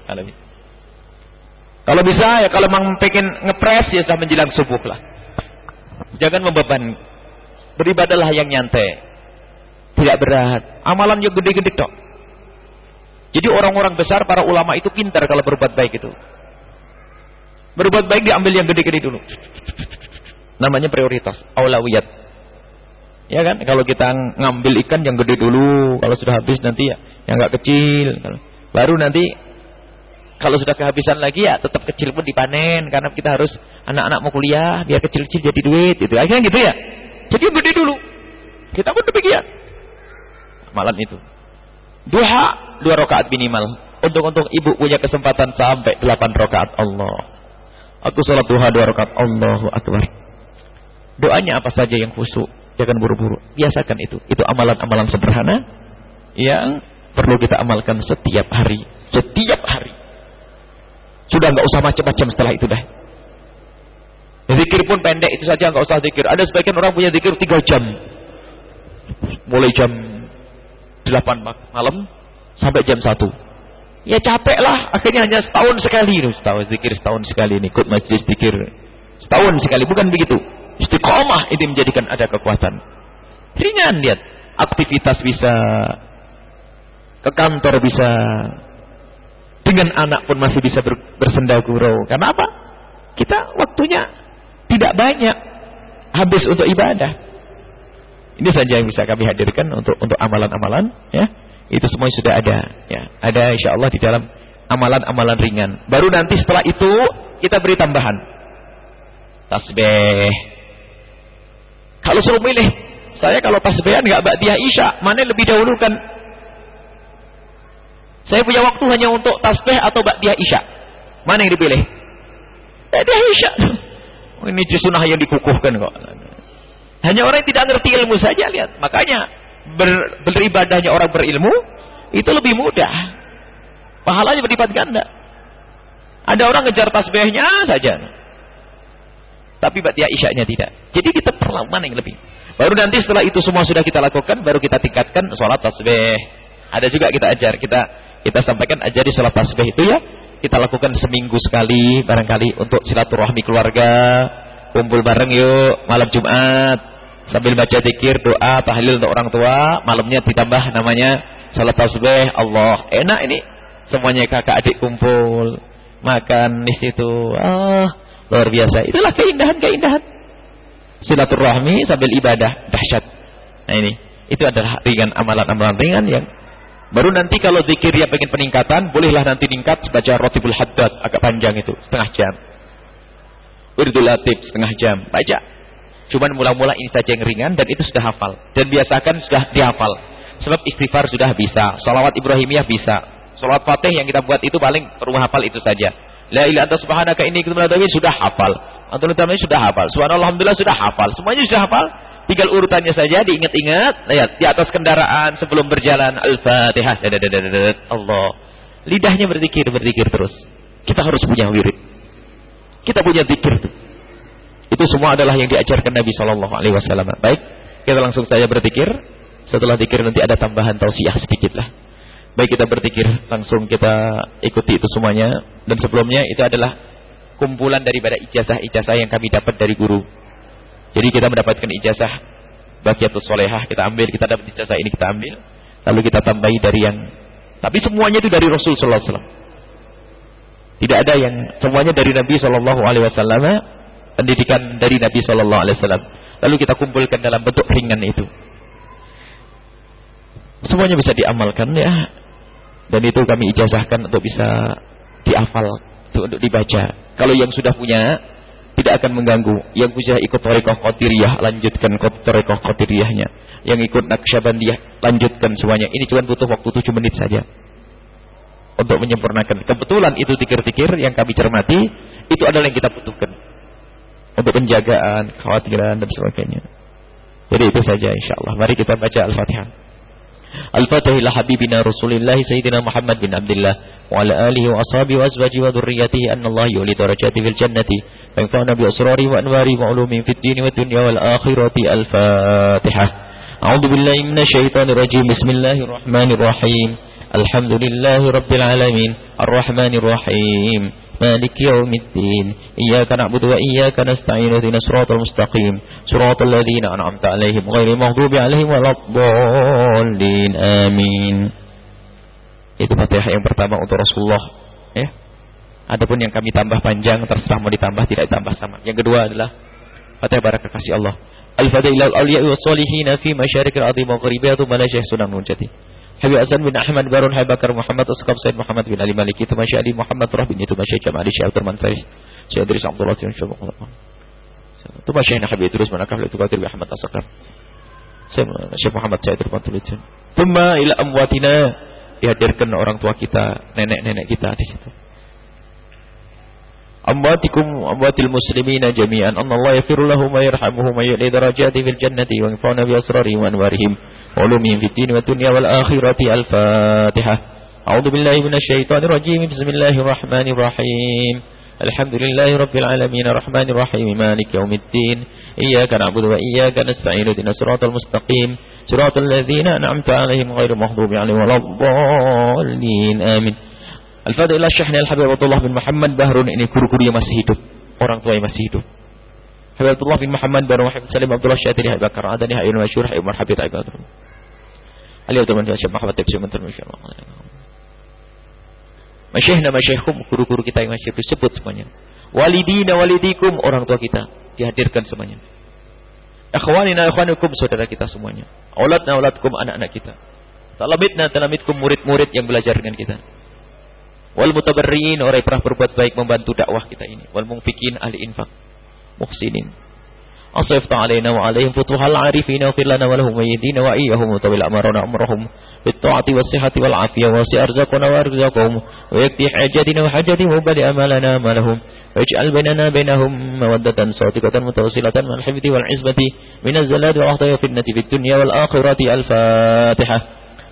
Kalau bisa ya, kalau memang pengen ngepres ya sudah menjelang subuh lah. Jangan membeban. Beribadahlah yang nyantai. Tidak berat. Amalan yang gede-gede tok. Jadi orang-orang besar, para ulama itu pintar kalau berbuat baik itu. Berbuat baik diambil yang gede-gede dulu. Namanya prioritas, aulawiyat. Ya kan, kalau kita ngambil ikan yang gede dulu, kalau sudah habis nanti ya yang enggak kecil. Baru nanti kalau sudah kehabisan lagi ya tetap kecil pun dipanen, karena kita harus anak-anak mau kuliah biar kecil-kecil jadi duit itu. Akhirnya gitu ya. Jadi yang gede dulu. Kita pun demikian. Malam itu. Duha 2 rakaat minimal. Untung-untung ibu punya kesempatan sampai 8 rakaat. Allah. Aku sholat duha 2 rakaat. Allahu Akbar. Doanya apa saja yang khusyuk. Jangan buru-buru, biasakan itu. Itu amalan-amalan sederhana yang perlu kita amalkan setiap hari. Setiap hari. Sudah nggak usah macam-macam setelah itu dah. Zikir pun pendek itu saja, nggak usah zikir. Ada sebagian orang punya zikir 3 jam. Mulai jam 8 malam sampai jam 1. Ya capek lah, akhirnya hanya setahun sekali. Setahun zikir, setahun sekali nih, ikut majlis zikir. Setahun sekali, bukan begitu. Istiqomah itu menjadikan ada kekuatan. Ringan lihat. Aktivitas bisa. Ke kantor bisa. Dengan anak pun masih bisa bersenda gurau. Karena apa? Kita waktunya tidak banyak habis untuk ibadah. Ini saja yang bisa kami hadirkan untuk amalan-amalan. Ya, itu semua sudah ada. Ya, ada insya Allah di dalam amalan-amalan ringan. Baru nanti setelah itu kita beri tambahan. Tasbih. Kalau suruh milih, saya kalau tasbihan nggak ba'diyah isya, mana lebih dahulukan? Saya punya waktu hanya untuk tasbih atau ba'diyah isya. Mana yang dipilih? Ba'diyah isya. Ini sunnah yang dikukuhkan kok. Hanya orang yang tidak ngerti ilmu saja lihat. Makanya beribadahnya orang berilmu itu lebih mudah. Pahalanya berlipat ganda. Ada orang ngejar tasbihnya saja. tapi ba'da isya'nya tidak. Jadi kita perlu mana yang lebih. Baru nanti setelah itu semua sudah kita lakukan, baru kita tingkatkan sholat tasbih. Ada juga kita ajar, kita sampaikan ajari sholat tasbih itu ya. Kita lakukan seminggu sekali barangkali untuk silaturahmi keluarga, kumpul bareng yuk malam Jumat sambil baca zikir, doa, tahlil untuk orang tua, malamnya ditambah namanya sholat tasbih. Allah, enak ini. Semuanya kakak adik kumpul, makan di situ. Luar biasa. Itulah keindahan-keindahan. Silaturahmi sambil ibadah, dahsyat. Nah ini, itu adalah ringan, amalan-amalan ringan yang baru nanti kalau zikir yang pengen peningkatan, bolehlah nanti meningkat baca Rotibul Haddad, agak panjang itu, setengah jam. Wirdul Latif, setengah jam, baca. Cuman mula-mula ini saja yang ringan dan itu sudah hafal. Dan biasakan sudah dihafal. Sebab istighfar sudah bisa, sholawat Ibrahimiyah bisa. Sholawat Fatih yang kita buat itu paling rumah hafal itu saja. La ilaha anta subhanaka inni kuntu minadh dhalimin sudah hafal. Antum sudah hafal. Subhanallah alhamdulillah sudah hafal. Semuanya sudah hafal. Tinggal urutannya saja diingat-ingat. Lihat di atas kendaraan sebelum berjalan Al-Fatihah. Allah. Lidahnya berzikir terus. Kita harus punya wirid. Kita punya zikir itu. Itu semua adalah yang diajarkan Nabi sallallahu alaihi wasallam. Baik, kita langsung saja berzikir. Setelah zikir nanti ada tambahan tausiah sedikitlah. Baik, kita berzikir, langsung kita ikuti itu semuanya. Dan sebelumnya itu adalah kumpulan daripada ijazah-ijazah yang kami dapat dari guru. Jadi kita mendapatkan ijazah Baqiyatus Sholehah, kita ambil, kita dapat ijazah ini kita ambil. Lalu kita tambahi dari yang, tapi semuanya itu dari Rasul sallallahu alaihi wasallam. Tidak ada yang, semuanya dari Nabi sallallahu alaihi wasallam, pendidikan dari Nabi sallallahu alaihi wasallam. Lalu kita kumpulkan dalam bentuk ringan itu. Semuanya bisa diamalkan ya. Dan itu kami ijazahkan untuk bisa dihafal, untuk dibaca. Kalau yang sudah punya tidak akan mengganggu. Yang sudah ikut Thariqah Qadiriyah, lanjutkan Thariqah Qadiriyahnya. Yang ikut Naqsyabandiyah, lanjutkan semuanya. Ini cuma butuh waktu 7 menit saja untuk menyempurnakan. Kebetulan itu zikir-zikir yang kami cermati, itu adalah yang kita butuhkan untuk penjagaan, kekhawatiran dan sebagainya. Jadi itu saja insyaallah. Mari kita baca Al-Fatihah. Al-Fatihah ila habibina Rasulillah Sayyidina Muhammad bin Abdullah wa ala alihi wa ashabihi wa azwajihi wa dhurriyyatihi anna Allah yuli darajati fil jannati wa yanfa'una bi asrari wa anwari wa ulumi fid dini wa dunya wal akhirati. Al-Fatihah. A'udzu billahi minasy syaithanir rajim. Bismillahirrahmanirrahim. Alhamdulillahi rabbil alamin arrahmanir rahim مالك يوم الدين إياك نعبد وإياك نستعين اهدنا الصراط المستقيم صراط الذين أنعمت عليهم غير المغضوب عليهم ولا الضالين آمين. Itu Fatihah yang pertama untuk Rasulullah ya. Adapun yang kami tambah panjang terserah mau ditambah tidak ditambah sama. Yang kedua adalah Fatihah barakah kasih Allah. Al-Fatihah ilal awliya wa sholihin fi masyarikil ardi wa maghribiha wa la syekh sunan munjati. Habib Hasan bin Ahmad Barun Habib Bakar Muhammad Asqab Said Muhammad bin Ali Maliki itu Masya Ali Muhammad Rahbin itu Masya Jamal Ali Syekh Abdurrahman Faris Syekh Idris Abdullah bin Syabaq itu Masya Habib Idris manakah itu Qadir bin Ahmad Asqab Syekh Muhammad Syekh Abdurrahman Faris. Thumma ila amwatina, dihadirkan orang tua kita, nenek-nenek kita di situ. Amwatikum amwatil muslimina jami'an Allah yaghfir lahum wa yarhamuhum wa yu'li darajati fil jannati wa yanfa'una bi asrarihim wa anwarihim wa ulumihim fid din wa dunya wal akhirati. Al-Fatihah. A'udzu billahi minasy syaithanir rajim. Bismillahirrahmanirrahim. Alhamdulillahi rabbil alamin arrahmanir rahim maliki yaumiddin iyyaka na'budu wa iyyaka nasta'in ihdinas siratal mustaqim siratal ladzina an'amta 'alaihim ghairil maghdubi 'alaihim waladdallin. Amin. Al-Fatihah ila Syekhna Al-Habib Abdullah bin Muhammad Bahrun, ini guru-guru yang masih hidup, orang tua yang masih hidup. Habib Abdullah bin Muhammad Bahrun Muhammad Salim Abdullah Syatiri Habib Bakar Adani Hayyul Masyhur Hayyul Marhabit Habib Abdullah Ali Abdullah bin Syekh Muhammad Tafsir Mentor insyaallah. Masyayikhna masyayikhukum, guru-guru kita yang masih hidup disebut semuanya. Walidina walidikum, orang tua kita dihadirkan semuanya. Akhwanina akhwanukum, saudara kita semuanya. Auladna auladkum, anak-anak kita. Talamidna talamidkum, murid-murid yang belajar dengan kita. Wal mutabarriin, orang yang pernah berbuat baik membantu dakwah kita ini. Wal munfikin, ahli infak, muhsinin. Asifta alaina wa alaihim futuhal arifina wa firlana wa lahum wayyidina wa iyyahum tawil amarana amrahum bitta'ati was sihhati wal afiyah wa si arzaquna wa arzaqahum wa yakti hajatina wa hajatihim wa bali amalana ma lahum wa ij'al bainana bainahum mawaddatan sadiqatan mutawassilatan mal hifdhi wal 'isbati min az-zalali wal ahdaya fitnati fid dunya wal akhirati. Al-Fatihah.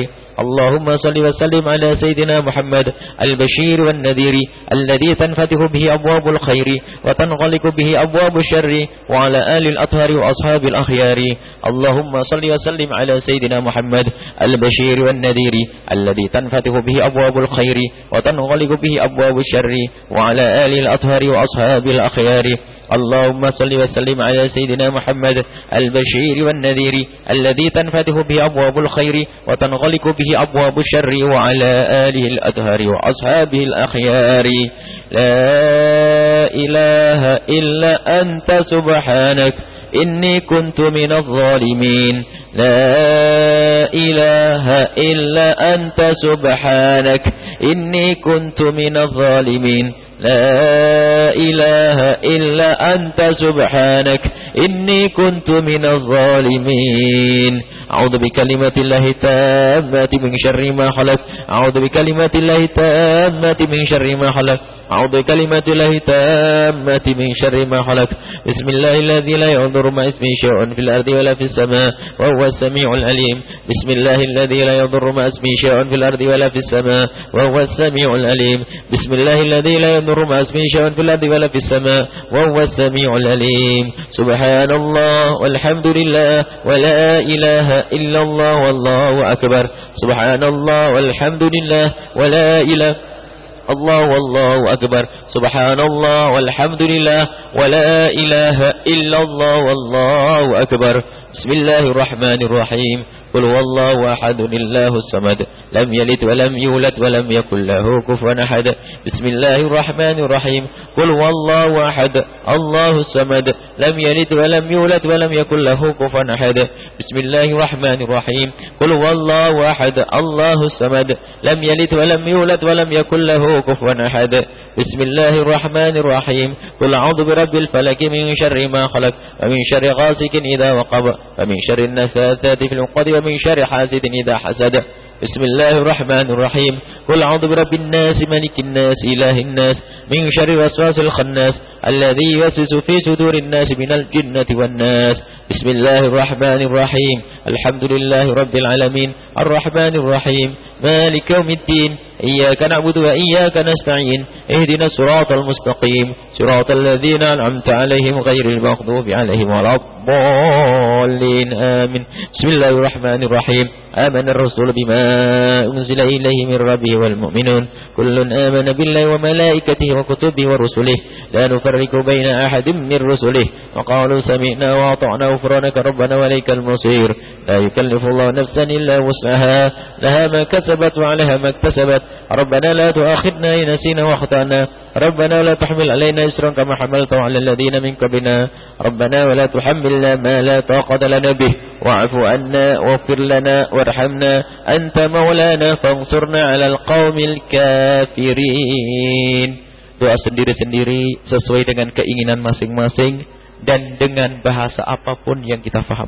اللهم صل وسلم على سيدنا محمد البشير والنذير الذي تنفتح به أبواب الخير وتنغلق به أبواب الشر وعلى آل الأطهار وأصحاب الأخيار اللهم صل وسلم على سيدنا محمد البشير والنذير الذي تنفتح به أبواب الخير وتنغلق به أبواب الشر وعلى آل الأطهار وأصحاب الأخيار اللهم صل وسلم على سيدنا محمد البشير والنذير الذي تنفتح به أبواب الخير وتنغلق به أبواب الشر وعلى آله الأطهار وأصحابه الأخيار لا إله إلا أنت سبحانك إني كنت من الظالمين لا إله إلا أنت سبحانك إني كنت من الظالمين لا إله إلا أنت سبحانك إني كنت من الظالمين أعوذ بكلمة الله التامة من شر ما خلق أعوذ بكلمة الله التامة من شر ما خلق أعوذ بكلمة الله التامة من شر ما خلق بسم الله الذي لا يضر مع اسمه شيء في الأرض ولا في السماء وهو السميع العليم بسم الله الذي لا يضر مع اسمه شيء في الأرض ولا في السماء وهو السميع العليم بسم الله الذي لا يضر مع اسمه شيء في الأرض ولا في السماء وهو السميع العليم سبحان الله والحمد لله ولا إله إلا الله والله أكبر سبحان الله والحمد لله ولا إله الله والله أكبر سبحان الله والحمد لله ولا إله إلا الله والله أكبر بسم الله الرحمن الرحيم قل هو الله أحد الله الصمد لم يلد ولم يولد ولم يكن له كفوا أحد بسم الله الرحمن الرحيم قل هو الله أحد الله الصمد لم يلد ولم يولد ولم يكن له كفوا أحد بسم الله الرحمن الرحيم قل هو الله أحد الله الصمد لم يلد ولم يولد ولم يكن له كفوا أحد بسم الله الرحمن الرحيم قل أعوذ برب الفلك من شر ما خلق ومن شر غاسق إذا وقب ومن شر النفاثات في العقد ومن شر حاسد إذا حسد بسم الله الرحمن الرحيم قل أعوذ برب الناس ملك الناس إله الناس من شر الوسواس الخناس الذي يوسوس في صدور الناس من الجنة والناس بسم الله الرحمن الرحيم الحمد لله رب العالمين الرحمن الرحيم مالك يوم الدين إياك نعبد وإياك نستعين اهدنا الصراط المستقيم صراط الذين أنعمت عليهم غير المغضوب عليهم ولا الضالين آمين بسم الله الرحمن الرحيم آمن الرسول بما أنزل إليه من ربه والمؤمنون كل آمن بالله وملائكته وكتبه ورسله لا نفرق بين أحد من رسله وقالوا سمعنا وأطعنا غفرانك ربنا وإليك المصير لا يكلف الله نفسا إلا وسعها لها ما كسبت وعليها ما اكتسبت ربنا لا تؤاخذنا إن نسينا وأخطأنا ربنا لا تحمل علينا إسرا كما حملته على الذين من قبلنا ربنا ولا تحملنا ما لا طاقة لنا به واعف عنا واغفر لنا وارحمنا أنت مولانا فانصرنا على القوم الكافرين. Doa sendiri-sendiri sesuai dengan keinginan masing-masing dan dengan bahasa apapun yang kita faham.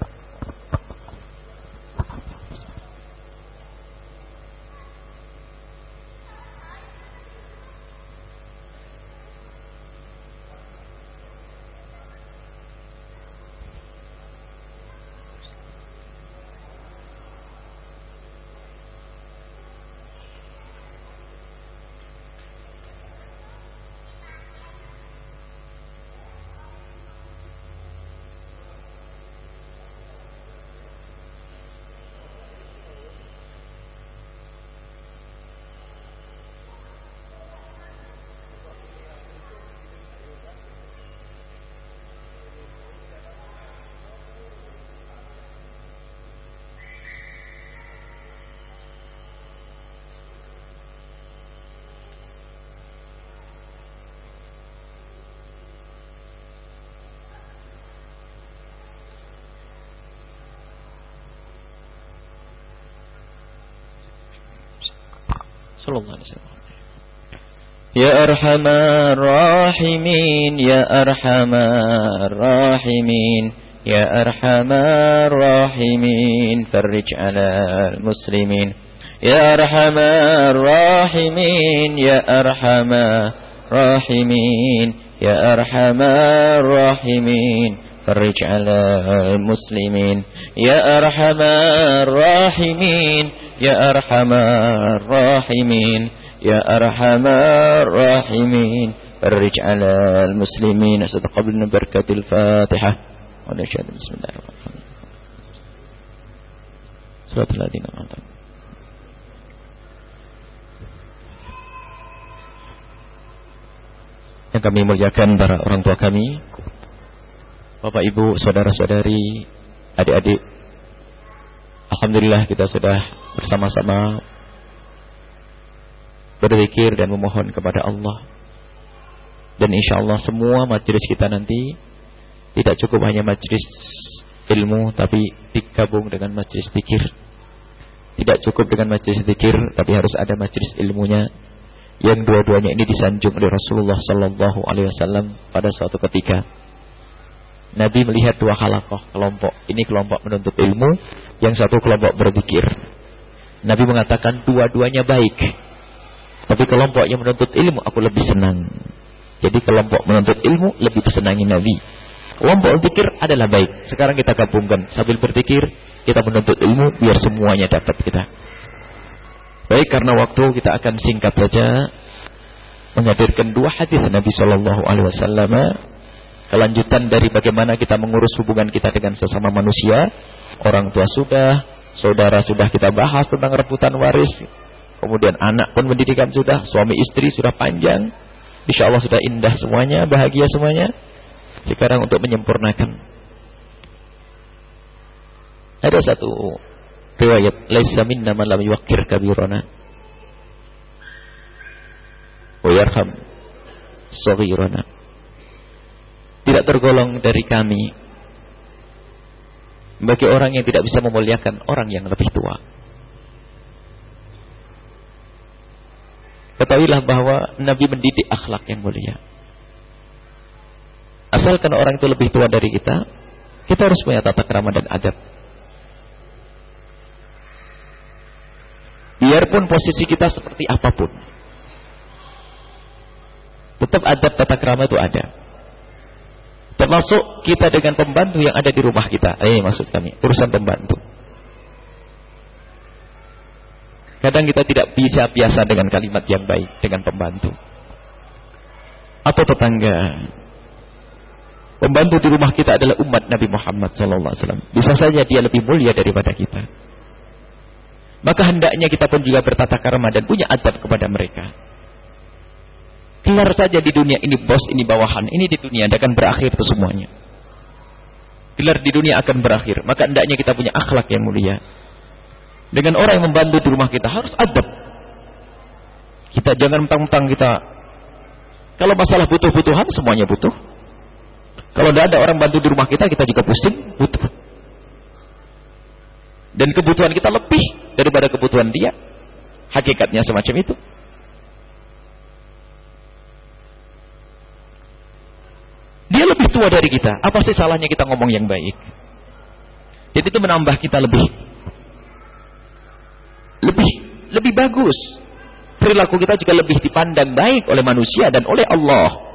Sallallahu alaihi wasallam. Ya arhamar rahimin, ya arhamar rahimin, ya arhamar rahimin, farij 'alal muslimin. Ya arhamar rahimin, ya arhamar rahimin, ya arhamar rahimin, فرج على المسلمين يا أرحم الراحمين يا أرحم الراحمين يا أرحم الراحمين فرج على المسلمين. قبل بركة الفاتحة ونشهد بسم الله الرحمن الرحيم. صراط الذين أنعمت عليهم. Yang kami muliakan para orang tua kami, Bapak Ibu, saudara-saudari, adik-adik, alhamdulillah kita sudah bersama-sama berzikir dan memohon kepada Allah. Dan insyaallah semua majelis kita nanti tidak cukup hanya majelis ilmu, tapi digabung dengan majelis zikir. Tidak cukup dengan majelis zikir, tapi harus ada majelis ilmunya, yang dua-duanya ini disanjung oleh Rasulullah sallallahu alaihi wasallam pada suatu ketika. Nabi melihat dua halaqah, kelompok. Ini kelompok menuntut ilmu, yang satu kelompok berzikir. Nabi mengatakan dua-duanya baik. Tapi kelompok yang menuntut ilmu aku lebih senang. Jadi kelompok menuntut ilmu lebih disenangi Nabi. Kelompok zikir adalah baik. Sekarang kita gabungkan, sambil berzikir kita menuntut ilmu biar semuanya dapat kita. Baik, karena waktu kita akan singkat saja menghadirkan dua hadis Nabi sallallahu alaihi wasallam, kelanjutan dari bagaimana kita mengurus hubungan kita dengan sesama manusia. Orang tua sudah, saudara sudah kita bahas tentang rebutan waris. Kemudian anak pun pendidikan sudah, suami istri sudah panjang. Insyaallah sudah indah semuanya, bahagia semuanya. Sekarang untuk menyempurnakan, ada satu riwayat, laisa minna man lam yuwaqqir kabirana wa yarham shaghirana. Tidak tergolong dari kami bagi orang yang tidak bisa memuliakan orang yang lebih tua. Ketahuilah bahwa Nabi mendidik akhlak yang mulia. Asalkan orang itu lebih tua dari kita, kita harus punya tata krama dan adab. Biarpun posisi kita seperti apapun, tetap adab tata krama itu ada. Termasuk kita dengan pembantu yang ada di rumah kita. Maksud kami, urusan pembantu. Kadang kita tidak bisa biasa dengan kalimat yang baik dengan pembantu atau tetangga. Pembantu di rumah kita adalah umat Nabi Muhammad SAW. Bisa saja dia lebih mulia daripada kita. Maka hendaknya kita pun juga bertata krama dan punya adab kepada mereka. Kelar saja di dunia ini bos, ini bawahan, ini di dunia akan berakhir itu semuanya. Kelar di dunia akan berakhir. Maka hendaknya kita punya akhlak yang mulia. Dengan orang yang membantu di rumah kita harus adab. Kita jangan mentang-mentang kita, kalau masalah butuh-butuhan semuanya butuh. Kalau tidak ada orang bantu di rumah kita, kita juga pusing, butuh. Dan kebutuhan kita lebih daripada kebutuhan dia. Hakikatnya semacam itu. Dia lebih tua dari kita. Apa sih salahnya kita ngomong yang baik? Jadi itu menambah kita lebih bagus. Perilaku kita juga lebih dipandang baik oleh manusia dan oleh Allah.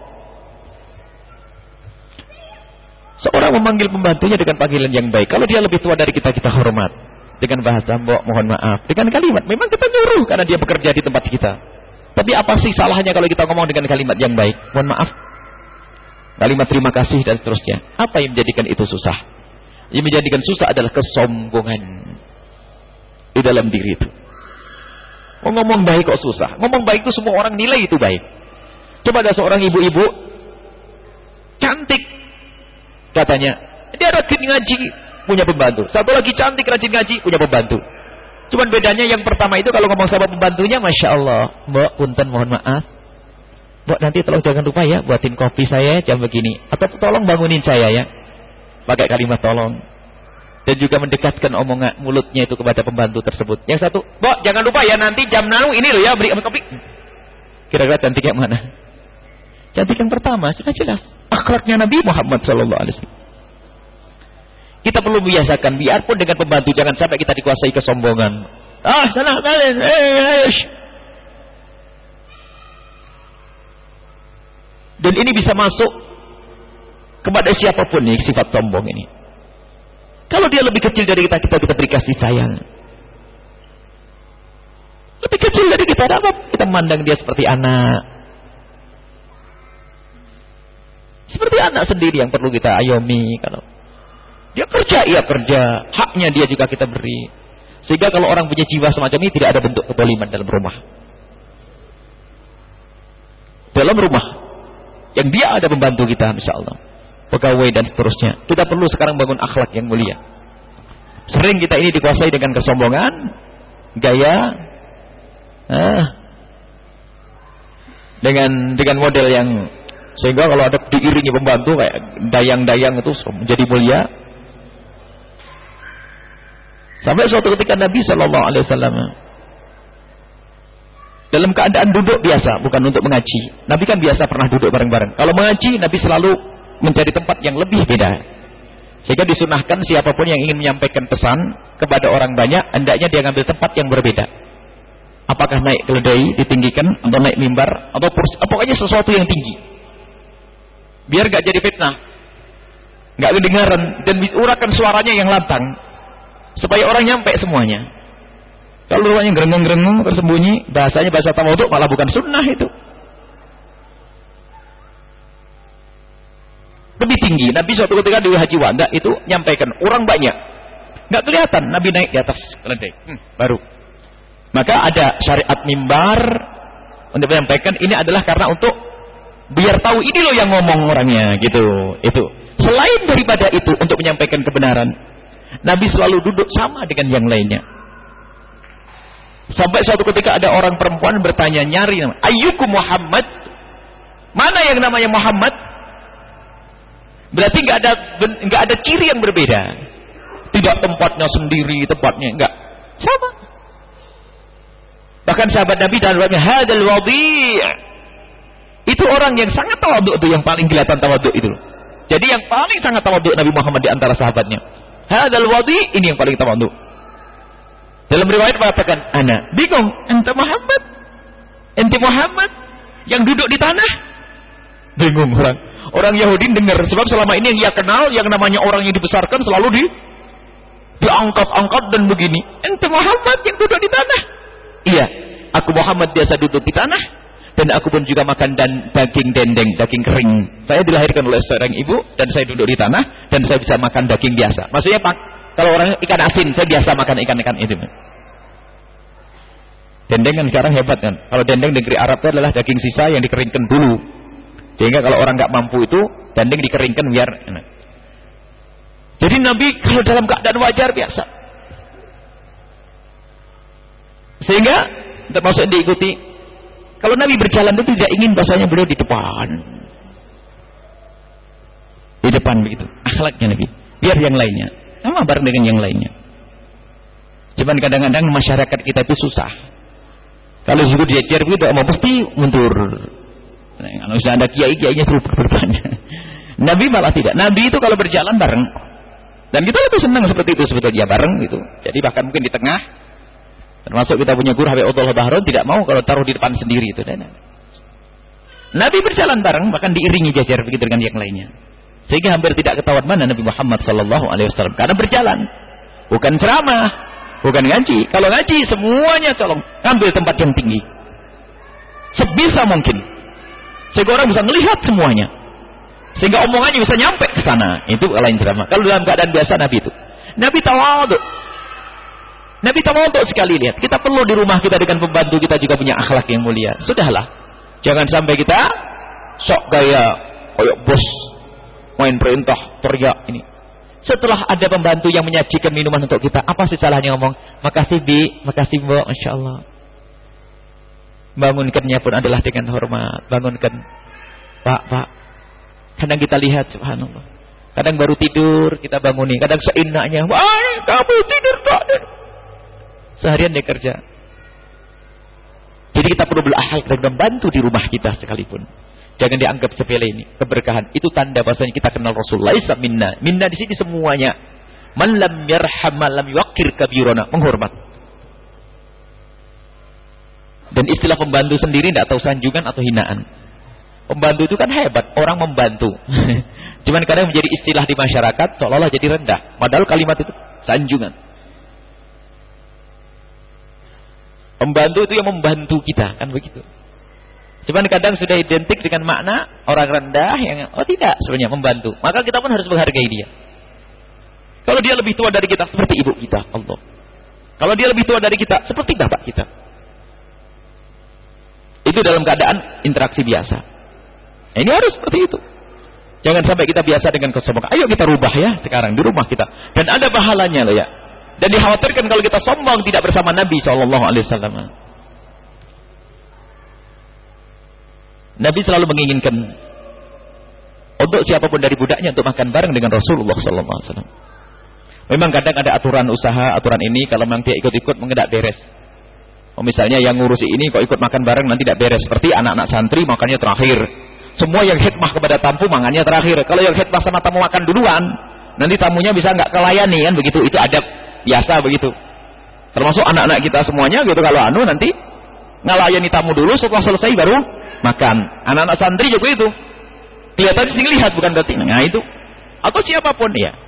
Seorang memanggil pembantunya dengan panggilan yang baik. Kalau dia lebih tua dari kita, kita hormat. Dengan bahasa, mbok, mohon maaf. Dengan kalimat, memang kita nyuruh karena dia bekerja di tempat kita. Tapi apa sih salahnya kalau kita ngomong dengan kalimat yang baik? Mohon maaf. Kalimat terima kasih dan seterusnya. Apa yang menjadikan itu susah? Yang menjadikan susah adalah kesombongan di dalam diri itu. Mau ngomong baik kok susah. Ngomong baik itu semua orang nilai itu baik. Coba ada seorang ibu-ibu cantik, katanya dia rajin ngaji, punya pembantu. Satu lagi cantik, rajin ngaji, punya pembantu. Cuman bedanya yang pertama itu kalau ngomong sama pembantunya, Masya Allah, Mbak, punten mohon maaf, Mbak nanti tolong jangan lupa ya buatin kopi saya jam begini, atau tolong bangunin saya ya. Pakai kalimat tolong. Dan juga mendekatkan omongan mulutnya itu kepada pembantu tersebut. Yang satu, Mbak jangan lupa ya nanti jam 6 ini loh ya beri kopi. Kira-kira cantik yang mana? Cantik yang pertama, sudah jelas. Akhlaknya Nabi Muhammad SAW. Kita perlu biasakan, biarpun dengan pembantu, jangan sampai kita dikuasai kesombongan. Salah kalian. Dan ini bisa masuk kepada siapapun nih sifat sombong ini. Kalau dia lebih kecil dari kita beri kasih sayang. Lebih kecil dari kita, kita memandang dia seperti anak. Seperti anak sendiri yang perlu kita ayomi. Kalau dia kerja, ia kerja. Haknya dia juga kita beri. Sehingga kalau orang punya jiwa semacam ini, tidak ada bentuk kezaliman dalam rumah. Dalam rumah yang dia ada membantu kita, insya Allah, pegawai dan seterusnya, kita perlu sekarang bangun akhlak yang mulia. Sering kita ini dikuasai dengan kesombongan, gaya, dengan model yang sehingga kalau ada diiringi pembantu kayak dayang-dayang itu menjadi mulia. Sampai suatu ketika Nabi SAW dalam keadaan duduk biasa, bukan untuk mengaji. Nabi kan biasa pernah duduk bareng-bareng. Kalau mengaji, Nabi selalu mencari tempat yang lebih beda. Sehingga disunahkan siapapun yang ingin menyampaikan pesan kepada orang banyak, hendaknya dia ngambil tempat yang berbeda. Apakah naik keledai, ditinggikan, atau naik mimbar, atau pokoknya sesuatu yang tinggi. Biar gak jadi fitnah, gak kedengaran, dan urakan suaranya yang lantang, supaya orang nyampe semuanya. Kalau rumahnya gerengeng-gerengeng tersembunyi, bahasanya bahasa tawadhu, malah bukan sunnah itu. Lebih tinggi. Nabi suatu ketika di Haji Wada itu nyampaikan, orang banyak, nggak kelihatan. Nabi naik di atas keledai, baru. Maka ada syariat mimbar untuk menyampaikan. Ini adalah karena untuk biar tahu ini loh yang ngomong orangnya, gitu. Itu. Selain daripada itu untuk menyampaikan kebenaran, Nabi selalu duduk sama dengan yang lainnya. Sampai suatu ketika ada orang perempuan bertanya, nyari, ayyukum Muhammad? Mana yang namanya Muhammad? Berarti nggak ada ciri yang berbeda. Tidak tempatnya sendiri, tempatnya enggak sama. Bahkan sahabat Nabi dan orangnya hadal wadi'. Itu orang yang sangat tawadhu, itu yang paling kelihatan tawadhu itu. Jadi yang paling sangat tawadhu Nabi Muhammad di antara sahabatnya. Hadal wadi', ini yang paling tawadhu. Dalam riwayat mengatakan, ana bingung, ente Muhammad, ente Muhammad yang duduk di tanah. Bingung orang Yahudi dengar, sebab selama ini yang ia kenal yang namanya orang yang dibesarkan selalu diangkat-angkat dan begini. Ente Muhammad yang duduk di tanah. Iya, aku Muhammad biasa duduk di tanah, dan aku pun juga makan daging dendeng, daging kering. Saya dilahirkan oleh seorang ibu dan saya duduk di tanah dan saya bisa makan daging biasa. Maksudnya kalau orang ikan asin, saya biasa makan ikan-ikan itu. Dendeng kan sekarang hebat kan. Kalau dendeng negeri Arab itu adalah daging sisa yang dikeringkan dulu. Sehingga kalau orang nggak mampu itu, dendeng dikeringkan biar enak. Jadi Nabi kalau dalam keadaan wajar biasa. Sehingga termasuk yang diikuti. Kalau Nabi berjalan itu tidak ingin bahasanya beliau di depan. Di depan begitu. Akhlaknya Nabi. Biar yang lainnya. Sama bareng dengan yang lainnya. Cuman kadang-kadang masyarakat kita itu susah. Kalau sudah diajar begitu, mau pasti mundur. Nah, kalau sudah ada kiai-kiainya suruh berdepan. Nabi malah tidak. Nabi itu kalau berjalan bareng. Dan kita lebih senang seperti itu sebetulnya bareng gitu. Jadi bahkan mungkin di tengah. Termasuk kita punya guru Habibullah Bahrun tidak mau kalau taruh di depan sendiri itu. Nabi berjalan bareng, bahkan diiringi jajar begitu dengan yang lainnya. Sehingga hampir tidak ketahuan mana Nabi Muhammad SAW. Karena berjalan. Bukan ceramah. Bukan ngaji. Kalau ngaji semuanya colong. Ambil tempat yang tinggi. Sebisa mungkin. Sehingga orang bisa melihat semuanya. Sehingga omongannya bisa nyampe ke sana. Itu lain ceramah. Kalau dalam keadaan biasa Nabi itu. Nabi tawadhu. Nabi tawadhu sekali lihat. Kita perlu di rumah kita dengan pembantu kita juga punya akhlak yang mulia. Sudahlah. Jangan sampai kita sok gaya koyok bos. Main perintah, teriak ini. Setelah ada pembantu yang menyajikan minuman untuk kita, apa sih salahnya ngomong, makasih Bi, makasih Mbak, Masya Allah. Bangunkannya pun adalah dengan hormat. Bangunkan, Pak. Kadang kita lihat, subhanallah. Kadang baru tidur, kita bangunin. Kadang seenaknya, wah kamu tidur Pak. Seharian dia kerja. Jadi kita perlu berakhlak dan membantu di rumah kita sekalipun. Jangan dianggap sepele ini. Keberkahan. Itu tanda bahasanya kita kenal Rasulullah. Laisa minna. Minna di sini semuanya. Man lam yarham lam yuqir kabirona. Menghormat. Dan istilah pembantu sendiri tidak tahu sanjungan atau hinaan. Pembantu itu kan hebat, orang membantu. Cuman kadang menjadi istilah di masyarakat seolah-olah jadi rendah. Padahal kalimat itu sanjungan. Pembantu itu yang membantu kita, kan begitu. Cuman kadang sudah identik dengan makna orang rendah yang tidak sebenarnya membantu. Maka kita pun harus menghargai dia. Kalau dia lebih tua dari kita seperti ibu kita, Allah. Kalau dia lebih tua dari kita seperti bapak kita. Itu dalam keadaan interaksi biasa. Nah, ini harus seperti itu. Jangan sampai kita biasa dengan kesombongan. Ayo kita rubah ya sekarang di rumah kita. Dan ada pahalanya loh ya. Dan dikhawatirkan kalau kita sombong tidak bersama Nabi SAW. Nabi selalu menginginkan untuk siapapun dari budaknya untuk makan bareng dengan Rasulullah SAW. Memang kadang ada aturan usaha, aturan ini kalau memang dia ikut-ikut mengedak beres. Misalnya yang ngurusi ini kok ikut makan bareng nanti tidak beres. Seperti anak-anak santri makannya terakhir. Semua yang khidmah kepada tamu makannya terakhir. Kalau yang khidmah sama tamu makan duluan, nanti tamunya bisa nggak kelayani kan begitu. Itu adab biasa begitu. Termasuk anak-anak kita semuanya gitu, kalau nanti ngalayani tamu dulu, setelah selesai baru makan. Anak-anak santri juga itu. Kelihatannya sing lihat bukan berarti. Nah itu. Atau siapapun ya.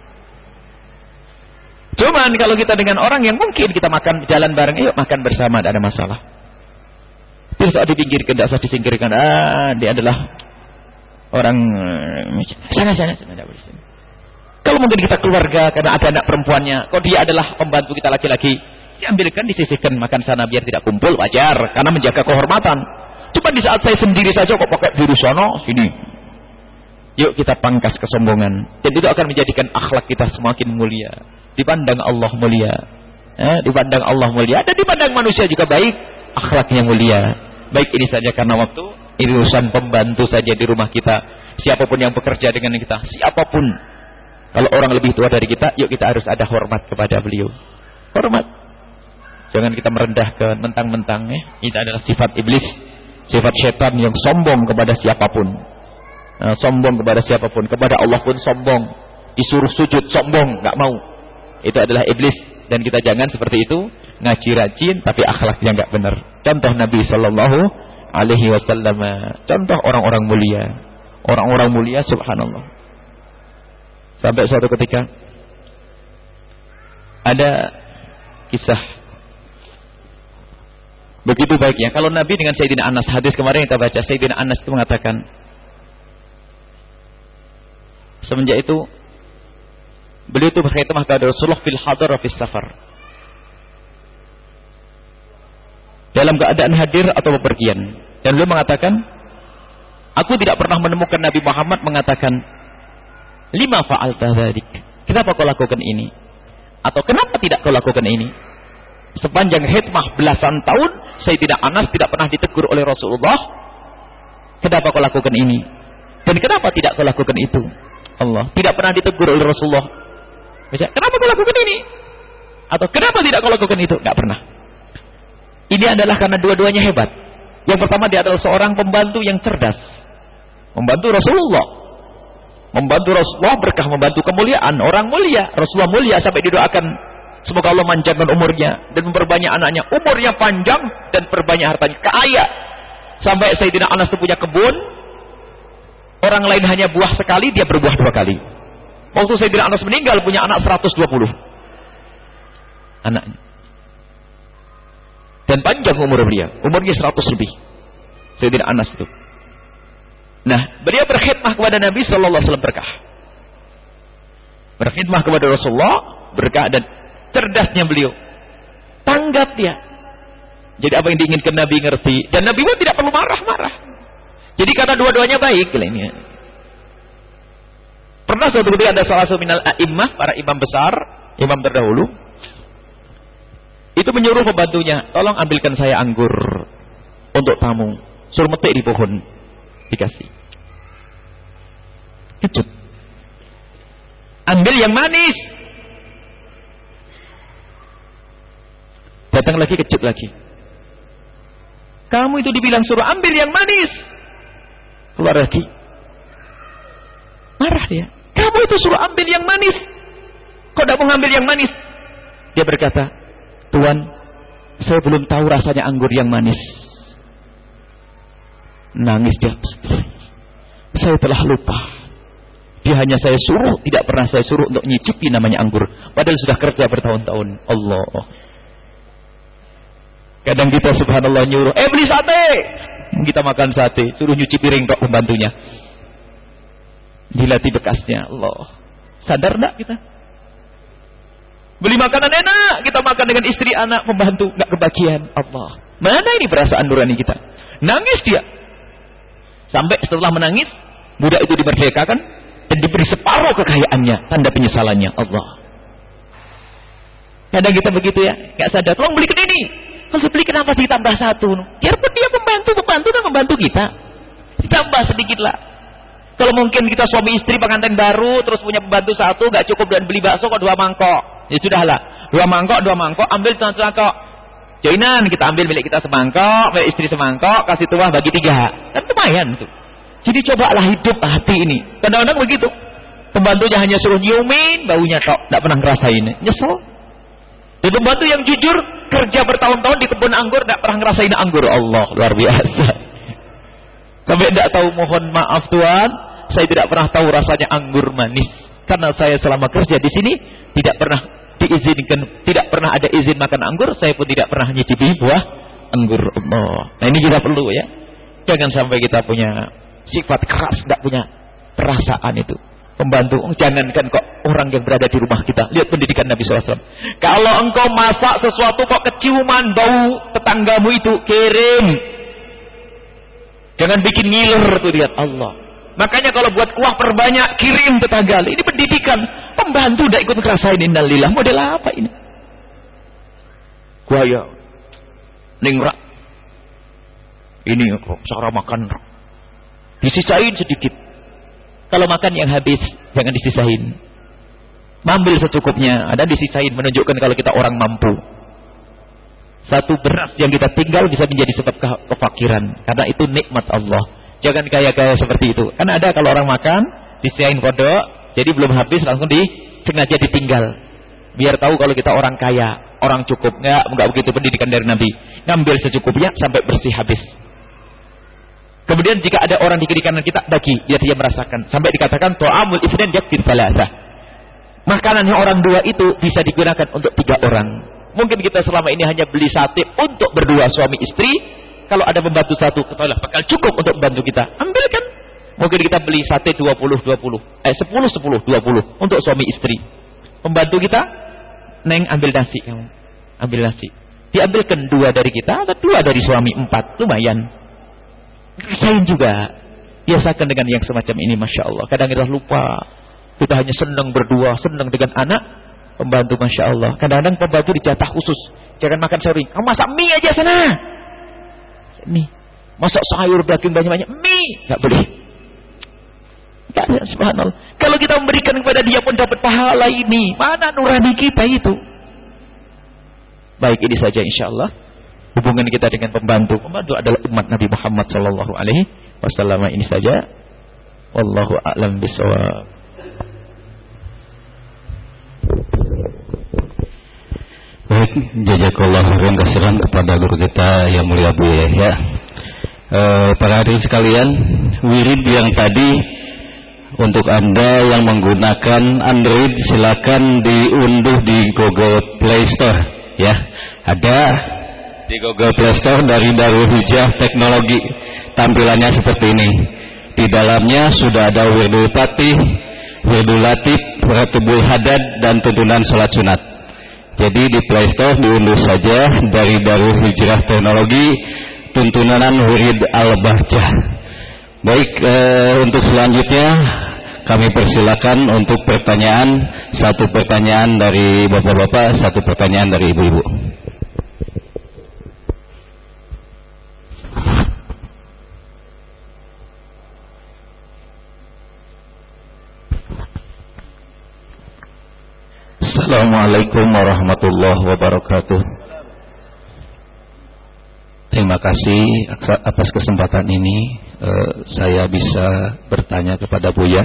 Cuman kalau kita dengan orang yang mungkin kita makan jalan bareng, yuk makan bersama, tidak ada masalah. Terus saat dipinggirkan, tidak usah disingkirkan. Dia adalah orang sana. Kalau mungkin kita keluarga karena ada anak perempuannya, kok dia adalah pembantu kita laki-laki, diambilkan, disisihkan makan sana biar tidak kumpul, wajar karena menjaga kehormatan. Cuma di saat saya sendiri saja kok pakai diri sono sini. Yuk kita pangkas kesombongan. Dan itu akan menjadikan akhlak kita semakin mulia. Dipandang Allah mulia. Dipandang Allah mulia. Dan dipandang manusia juga baik. Akhlaknya mulia. Baik ini saja karena waktu. Ini urusan pembantu saja di rumah kita. Siapapun yang bekerja dengan kita. Siapapun. Kalau orang lebih tua dari kita. Yuk kita harus ada hormat kepada beliau. Hormat. Jangan kita merendahkan mentang-mentang. Itu adalah sifat iblis. Sifat setan yang sombong kepada siapapun. Sombong kepada siapapun. Kepada Allah pun sombong. Disuruh sujud sombong. Gak mau. Itu adalah iblis. Dan kita jangan seperti itu. Ngaji rajin tapi akhlaknya gak benar. Contoh Nabi SAW. Contoh orang-orang mulia. Orang-orang mulia subhanallah. Sampai suatu ketika ada kisah begitu baiknya. Kalau Nabi dengan Sayyidina Anas, hadis kemarin kita baca, Sayyidina Anas itu mengatakan, semenjak itu beliau itu berkhidmah kepada Rasulullah fil hadar wa fis safar. Dalam keadaan hadir atau bepergian. Dan beliau mengatakan, aku tidak pernah menemukan Nabi Muhammad mengatakan, lima fa'alta dzalik. Kenapa kau lakukan ini? Atau kenapa tidak kau lakukan ini? Sepanjang khidmah belasan tahun, Sayyidina Anas tidak pernah ditegur oleh Rasulullah. Kenapa kau lakukan ini? Dan kenapa tidak kau lakukan itu? Allah tidak pernah ditegur oleh Rasulullah. Kenapa kau lakukan ini? Atau kenapa tidak kau lakukan itu? Enggak pernah. Ini adalah karena dua-duanya hebat. Yang pertama dia adalah seorang pembantu yang cerdas. Membantu Rasulullah. Membantu Rasulullah berkah, membantu kemuliaan. Orang mulia, Rasulullah mulia sampai didoakan semoga Allah manjangkan umurnya dan memperbanyak anaknya. Umurnya panjang dan perbanyak hartanya. Kaya. Sampai Sayyidina Anas itu punya kebun. Orang lain hanya buah sekali, dia berbuah 2 kali. Waktu Sayyidina Anas meninggal punya anak 120. Anaknya. Dan panjang umur beliau. Umurnya 100 lebih. Sayyidina Anas itu. Nah, beliau berkhidmah kepada Nabi sallallahu alaihi wasallam berkah. Berkhidmah kepada Rasulullah berkah dan cerdasnya beliau. Tanggap dia. Jadi apa yang diinginkan Nabi ngerti. Dan Nabi pun tidak perlu marah-marah. Jadi karena dua-duanya baik. Ini. Pernah suatu ketika ada salah satu minal a'immah, para imam besar, imam terdahulu. Itu menyuruh pembantunya, tolong ambilkan saya anggur untuk tamu. Suruh metik di pohon. Dikasih. Kecut. Ambil yang manis. Datang lagi, kecut lagi. Kamu itu dibilang suruh ambil yang manis. Keluar lagi. Marah dia. Kamu itu suruh ambil yang manis. Kok tidak mau ngambil yang manis? Dia berkata, Tuan, saya belum tahu rasanya anggur yang manis. Nangis dia. Saya telah lupa. Dia hanya saya suruh, tidak pernah saya suruh untuk nyicipi namanya anggur. Padahal sudah kerja bertahun-tahun. Allah. Kadang kita subhanallah nyuruh, beli sate. Kita makan sate, suruh nyuci piring kok pembantunya. Dilati bekasnya. Allah. Sadar enggak kita? Beli makanan enak, kita makan dengan istri, anak, pembantu, enggak kebagian. Allah. Mana ini perasaan nurani kita? Nangis dia. Sampai setelah menangis, budak itu dimerdekakan dan diberi separuh kekayaannya, tanda penyesalannya. Allah. Kadang kita begitu ya, enggak sadar. Tolong belikan ini. Kalau beli kenapa ditambah satu? Biarpun dia pembantu kan membantu kita. Ditambah sedikit lah. Kalau mungkin kita suami istri pengantin baru, terus punya pembantu satu, enggak cukup dan beli bakso kok 2 mangkok. Ya sudahlah, 2 mangkok, ambil 1 mangkok. Joinan, kita ambil milik kita semangkok, milik istri semangkok, kasih tuah bagi 3. Kan lumayan itu. Jadi cobalah hidup hati ini. Kadang-kadang begitu. Pembantunya hanya suruh nyiumin, baunya tok, enggak pernah ngerasain. Nyesel. Dan pembantu yang jujur, kerja bertahun-tahun di kebun anggur, enggak pernah ngerasain anggur. Allah, luar biasa. Sampai enggak tahu, mohon maaf Tuhan, saya tidak pernah tahu rasanya anggur manis. Karena saya selama kerja di sini tidak pernah diizinkan, tidak pernah ada izin makan anggur, saya pun tidak pernah nyicipi buah anggur. Allah. Nah ini kita perlu ya. Jangan sampai kita punya sifat keras, tidak punya perasaan itu. Pembantu, jangankan kok orang yang berada di rumah kita. Lihat pendidikan Nabi SAW. Kalau engkau masak sesuatu kok keciuman bau tetanggamu itu, kirim. Jangan bikin ngiler tuh, lihat Allah. Makanya kalau buat kuah perbanyak, kirim tetangga. Ini pendidikan. Pembantu udah ikut ngerasain, innalillah. Model apa ini? Kuah ya ningrak. Ini kok cara makan. Disisain sedikit. Kalau makan yang habis, jangan disisain. Ambil secukupnya, ada disisain, menunjukkan kalau kita orang mampu. Satu beras yang kita tinggal bisa menjadi sebab kefakiran. Karena itu nikmat Allah. Jangan kaya-kaya seperti itu. Kan ada kalau orang makan, disisain kodok, jadi belum habis langsung sengaja ditinggal. Biar tahu kalau kita orang kaya, orang cukup. Enggak begitu pendidikan dari Nabi. Ngambil secukupnya sampai bersih habis. Kemudian jika ada orang di kiri kanan kita, bagi, biar dia merasakan. Sampai dikatakan, ta'amul ifnan yakfir salasah. Makanannya orang 2 itu bisa digunakan untuk 3 orang. Mungkin kita selama ini hanya beli sate untuk berdua suami istri. Kalau ada pembantu 1, ketahuilah bakal cukup untuk membantu kita. Ambilkan. Mungkin kita beli sate 10, 20 untuk suami istri. Pembantu kita, Neng ambil nasi kamu. Ambil nasi. Diambilkan 2 dari kita atau 2 dari suami, 4. Lumayan. Rasain juga. Biasakan dengan yang semacam ini, Masya Allah. Kadang kita lupa. Kita hanya senang berdua, senang dengan anak. Pembantu, Masya Allah. Kadang-kadang pembantu dijatah khusus. Jangan makan sore. Kamu masak mie aja sana. Mie. Masak sayur, daging banyak-banyak. Mie. Gak boleh. Gak ada, subhanallah. Kalau kita memberikan kepada dia pun dapat pahala ini. Mana nurani kita itu? Baik, ini saja insya Allah. Hubungan kita dengan pembantu. Pembantu adalah umat Nabi Muhammad sallallahu alaihi wasallam. Ini saja. Wallahu a'lam bishawab. Baik, jazakallahu khairan kasiran kepada guru kita yang mulia Bu Yahya. Para hadirin sekalian, wirid yang tadi untuk Anda yang menggunakan Android silakan diunduh di Google Play Store ya. Ada di Google Play Store dari Darul Hijrah Teknologi. Tampilannya seperti ini. Di dalamnya sudah ada Wirdul Fatih, Wirdul Latif, Ratibul Hadad dan tuntunan sholat sunat. Jadi di Play Store diunduh saja dari Darul Hijrah Teknologi tuntunan Wirid Al-Bahjah. Baik, untuk selanjutnya kami persilakan untuk pertanyaan. 1 pertanyaan dari bapak-bapak, 1 pertanyaan dari ibu-ibu. Assalamualaikum warahmatullahi wabarakatuh. Terima kasih atas kesempatan ini. Saya bisa bertanya kepada Buya.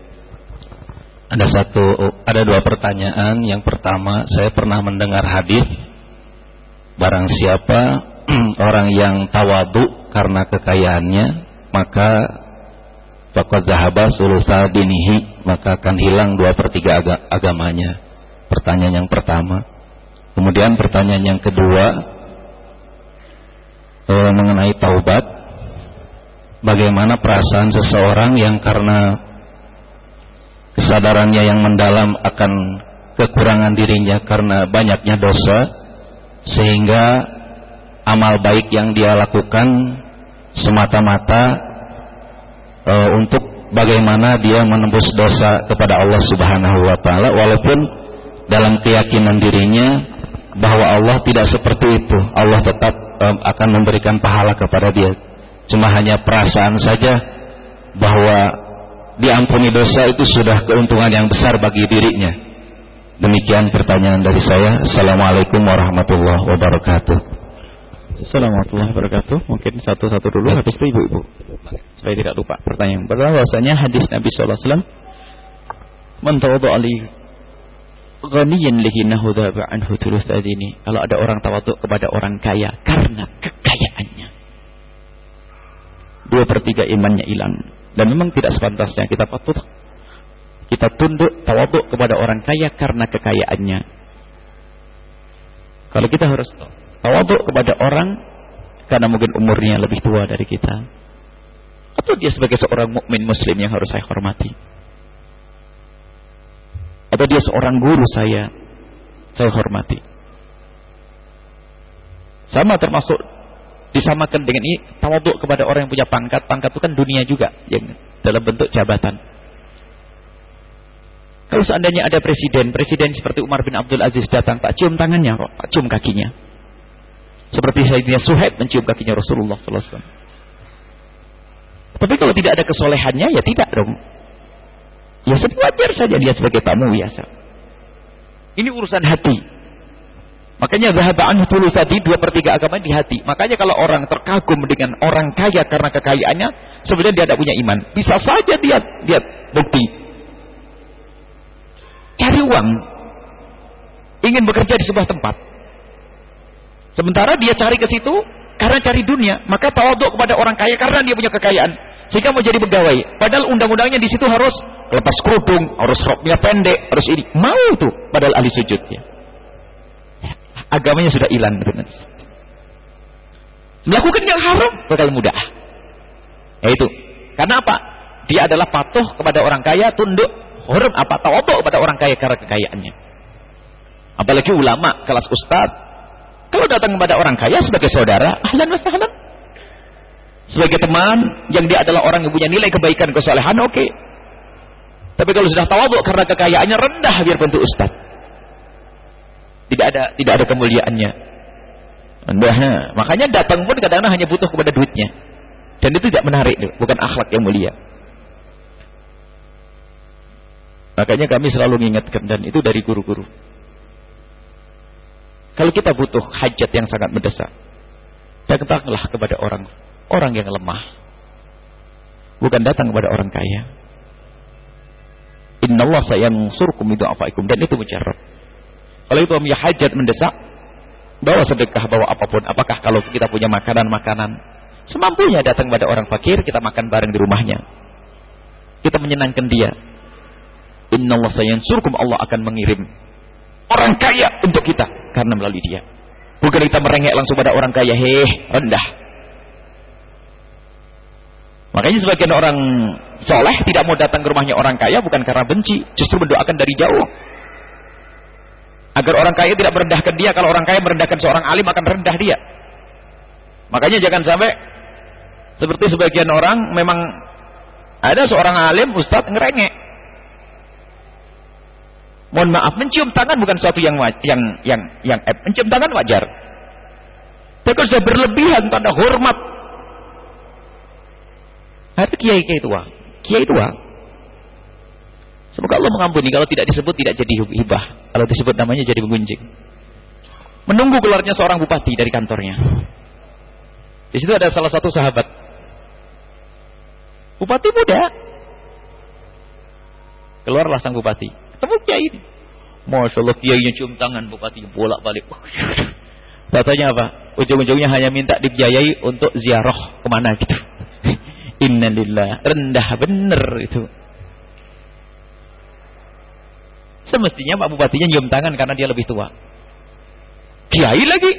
Ada 2 pertanyaan. Yang pertama, saya pernah mendengar hadis, barang siapa orang yang tawadu karena kekayaannya, maka faqad dzahaba sulusa dinihi, maka akan hilang 2/3 agamanya. Pertanyaan yang pertama. Kemudian pertanyaan yang kedua mengenai taubat. Bagaimana perasaan seseorang yang karena kesadarannya yang mendalam akan kekurangan dirinya karena banyaknya dosa, sehingga amal baik yang dia lakukan semata-mata untuk bagaimana dia menembus dosa kepada Allah Subhanahu wa taala, walaupun dalam keyakinan dirinya bahwa Allah tidak seperti itu. Allah tetap akan memberikan pahala kepada dia. Cuma hanya perasaan saja bahwa diampuni dosa itu sudah keuntungan yang besar bagi dirinya. Demikian pertanyaan dari saya. Assalamualaikum warahmatullahi wabarakatuh. Assalamualaikum warahmatullahi wabarakatuh. Mungkin satu-satu dulu, habis itu ibu-ibu, supaya tidak lupa. Pertanyaan pertama, bahwasanya hadis Nabi SAW, man tawaddu'a li ghaniyan lihinahu dhaba anhu thulutsad dini. Kalau ada orang tawadhu kepada orang kaya karena kekayaannya, 2/3 imannya hilang. Dan memang tidak sepantasnya kita tunduk tawadhu kepada orang kaya karena kekayaannya. Kalau kita harus tawadhu kepada orang karena mungkin umurnya lebih tua dari kita, atau dia sebagai seorang mukmin muslim yang harus saya hormati, atau dia seorang guru saya hormati, sama termasuk disamakan dengan ini tawadhu kepada orang yang punya pangkat. Pangkat itu kan dunia juga, yang dalam bentuk jabatan. Kalau seandainya ada presiden seperti Umar bin Abdul Aziz datang, tak cium tangannya, tak cium kakinya. Seperti Sayyidina Suhaib mencium kakinya Rasulullah SAW. Tapi kalau tidak ada kesolehannya, ya tidak dong. Ya sewajar saja dia sebagai tamu biasa. Ini urusan hati. Makanya dhahaba anhu thulutsadi, 2/3 agama di hati. Makanya kalau orang terkagum dengan orang kaya karena kekayaannya, sebenarnya dia tidak punya iman. Bisa saja dia bukti. Cari uang, ingin bekerja di sebuah tempat. Sementara dia cari ke situ karena cari dunia, maka tawadhu kepada orang kaya karena dia punya kekayaan, sehingga mau jadi pegawai. Padahal undang-undangnya di situ harus lepas kerudung, harus roknya pendek, harus ini. Mau tuh, padahal ahli sujudnya. Agamanya sudah hilang. Melakukan yang haram bakal mudah. Yaitu karena apa? Dia adalah patuh kepada orang kaya, tunduk, hormat, tawadhu kepada orang kaya karena kekayaannya. Apalagi ulama kelas ustaz, kalau datang kepada orang kaya sebagai saudara, ahlan wa sahlan. Sebagai teman yang dia adalah orang yang punya nilai kebaikan, kesolehan, oke. Tapi kalau sudah tawadhu karena kekayaannya, rendah biarpun itu ustaz. Tidak ada kemuliaannya. Nah, makanya datang pun kadang-kadang hanya butuh kepada duitnya. Dan itu tidak menarik, bukan akhlak yang mulia. Makanya kami selalu mengingatkan, dan itu dari guru-guru. Kalau kita butuh hajat yang sangat mendesak, datanglah kepada orang yang lemah. Bukan datang kepada orang kaya. Innallaha sayansurkum bidu'afaikum, dan itu mujarrab. Kalau itu punya hajat mendesak, bawa sedekah, bawa apapun. Apakah kalau kita punya makanan-makanan, semampunya datang pada orang fakir, kita makan bareng di rumahnya. Kita menyenangkan dia. Innallaha sayansurkum, Allah akan mengirim orang kaya untuk kita karena melalui dia. Bukan kita merengek langsung pada orang kaya, rendah. Makanya sebagian orang soleh tidak mau datang ke rumahnya orang kaya bukan karena benci, justru mendoakan dari jauh. Agar orang kaya tidak merendahkan dia. Kalau orang kaya merendahkan seorang alim, akan rendah dia. Makanya jangan sampai seperti sebagian orang, memang ada seorang alim, ustaz, ngerengek. Mohon maaf, mencium tangan bukan sesuatu yang mencium tangan wajar. Tapi kalau sudah berlebihan, tanda hormat. Ada kiai tua. Semoga Allah mengampuni. Kalau tidak disebut tidak jadi hibah. Kalau disebut namanya jadi menggunjing. Menunggu keluarnya seorang bupati dari kantornya. Di situ ada salah satu sahabat. Bupati muda. Keluarlah sang bupati. Ketemu kiai ini. Masya Allah, kiainya cium tangan, bupati bolak-balik. Katanya apa? Ujung-ujungnya hanya minta dibiayai untuk ziarah kemana gitu. Innalillah, rendah bener itu. Semestinya Pak Bupatinya nyium tangan karena dia lebih tua. Kiai lagi.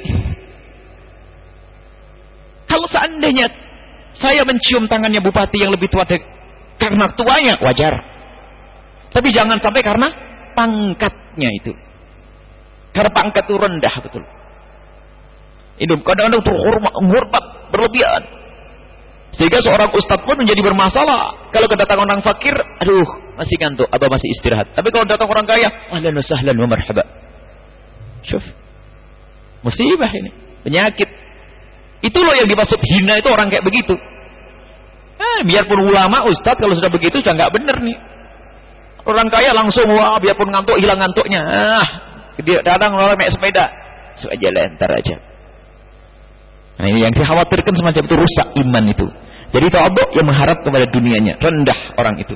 Kalau seandainya saya mencium tangannya bupati yang lebih tua karena tuanya, wajar. Tapi jangan sampai karena pangkatnya itu. Karena pangkat itu rendah betul. Ini kadang-kadang terhormat berlebihan. Sehingga seorang ustadz pun menjadi bermasalah. Kalau kedatangan orang fakir, aduh, masih ngantuk atau masih istirahat. Tapi kalau datang orang kaya, ahlan wa sahlan wa marhaba. Syuf. Musibah ini, penyakit. Itu loh yang dimaksud hina, itu orang kayak begitu. Biarpun ulama, ustadz kalau sudah begitu sudah nggak bener nih. Orang kaya langsung, wah, biarpun ngantuk hilang ngantuknya. Dia datang orang naik sepeda, aja lentar aja. Nah, ini yang dikhawatirkan semacam itu, rusak iman itu. Jadi ta'adhu yang mengharap kepada dunianya, rendah orang itu.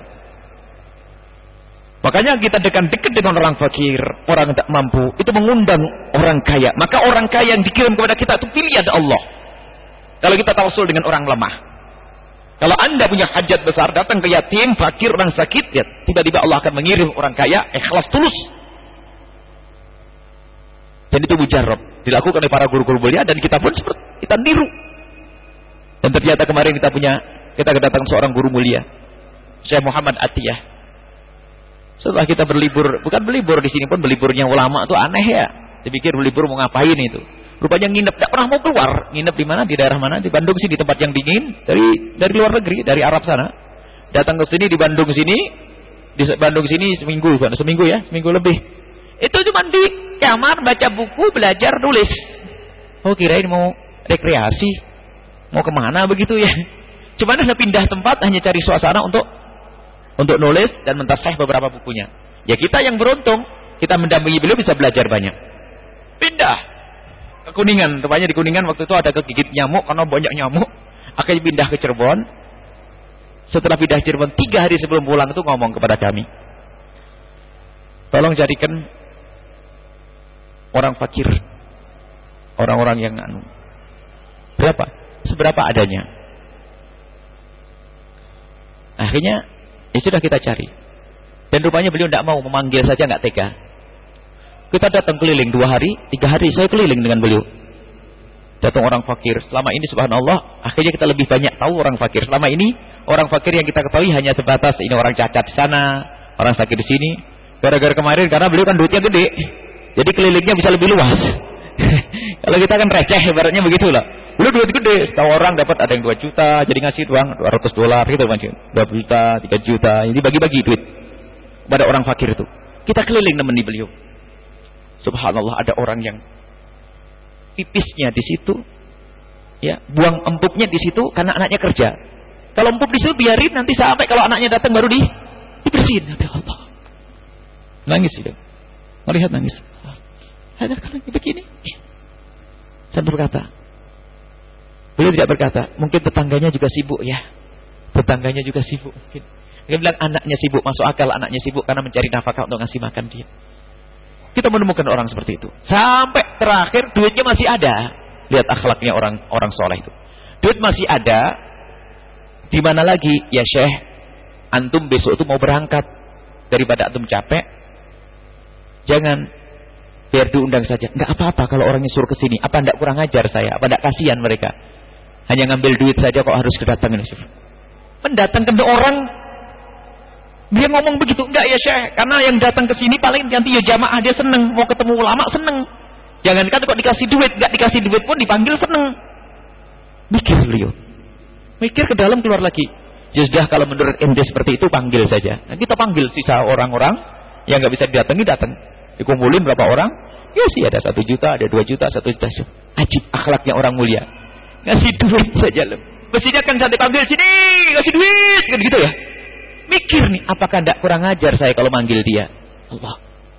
Makanya kita dekat dengan orang fakir, orang tak mampu, itu mengundang orang kaya. Maka orang kaya yang dikirim kepada kita itu pilihan Allah. Kalau kita tawassul dengan orang lemah. Kalau Anda punya hajat besar, datang ke yatim, fakir, orang sakit, ya, tiba-tiba Allah akan mengirim orang kaya, ikhlas tulus. Dan itu mujarab, dilakukan oleh para guru-guru mulia, dan kita pun seperti kita niru. Dan ternyata kemarin kita kedatangan seorang guru mulia, Syekh Muhammad Atiyah. Setelah kita berlibur, bukan berlibur di sini pun berliburnya ulama itu aneh ya. Dipikir berlibur mau ngapain itu? Rupanya nginep, tidak pernah mau keluar. Nginep di mana? Di daerah mana? Di Bandung sih, di tempat yang dingin. Dari luar negeri, dari Arab sana. Datang ke sini di Bandung sini seminggu lebih. Itu cuma di kamar baca buku, belajar, nulis. Oh, kirain mau rekreasi, mau kemana begitu ya? Cuma udah pindah tempat hanya cari suasana untuk nulis dan mentasahih beberapa bukunya. Ya kita yang beruntung, kita mendampingi beliau bisa belajar banyak. Pindah ke Kuningan, rupanya di Kuningan waktu itu ada kegigit nyamuk karena banyak nyamuk. Akhirnya pindah ke Cirebon. Setelah pindah ke Cirebon 3 hari sebelum pulang itu ngomong kepada kami, tolong jadikan orang fakir, orang-orang yang berapa? Seberapa adanya. Akhirnya ya sudah kita cari. Dan rupanya beliau tidak mau, memanggil saja nggak tega. Kita datang keliling 2 hari, 3 hari saya keliling dengan beliau. Datang orang fakir. Selama ini subhanallah, akhirnya kita lebih banyak tahu orang fakir. Selama ini orang fakir yang kita ketahui hanya sebatas ini orang cacat di sana, orang sakit di sini. Gara-gara kemarin karena beliau kan duitnya gede. Jadi kelilingnya bisa lebih luas. Kalau kita kan receh ibaratnya begitulah. Beliau duit gede, setahu orang dapat ada yang 2 juta, jadi ngasih uang $200 gitu macam 2 juta, 3 juta, jadi bagi-bagi duit pada orang fakir itu. Kita keliling nemeni beliau. Subhanallah, ada orang yang pipisnya di situ, ya, buang empuknya di situ karena anaknya kerja. Kalau empuk di situ biarin, nanti sampai kalau anaknya datang baru dibersihin. Ya Allah, nangis itu, melihat nangis. Ada kalau begini, saya berkata. Beliau tidak berkata, mungkin tetangganya juga sibuk ya. Tetangganya juga sibuk mungkin. Dia bilang anaknya sibuk, masuk akal anaknya sibuk karena mencari nafkah untuk ngasih makan dia. Kita menemukan orang seperti itu. Sampai terakhir duitnya masih ada. Lihat akhlaknya orang soleh itu. Duit masih ada. Di mana lagi? Ya Syekh, antum besok itu mau berangkat. Daripada antum capek, jangan, biar diundang saja. Enggak apa-apa kalau orangnya suruh ke sini. Apa enggak kurang ajar saya? Apa enggak kasihan mereka? Hanya ngambil duit saja kok harus kedatangan. Mendatangkan orang, dia ngomong begitu. Enggak ya Syekh, karena yang datang ke sini paling nanti ya jamaah, dia seneng. Mau ketemu ulama seneng. Jangankan kok dikasih duit, enggak dikasih duit pun dipanggil seneng. Mikir beliau. Mikir ke dalam keluar lagi. Ya sudah, kalau menurut ente seperti itu panggil saja. Nah, kita panggil sisa orang-orang yang enggak bisa didatangi, datang. Dikumpulin berapa orang? Ya sih ada 1 juta, ada 2 juta, 1 juta. Ajib akhlaknya orang mulia. Ngasih duit saja loh. Mestinya kan saya dipanggil sini, ngasih duit kan gitu ya. Mikir nih, apakah tidak kurang ajar saya kalau manggil dia? Allah.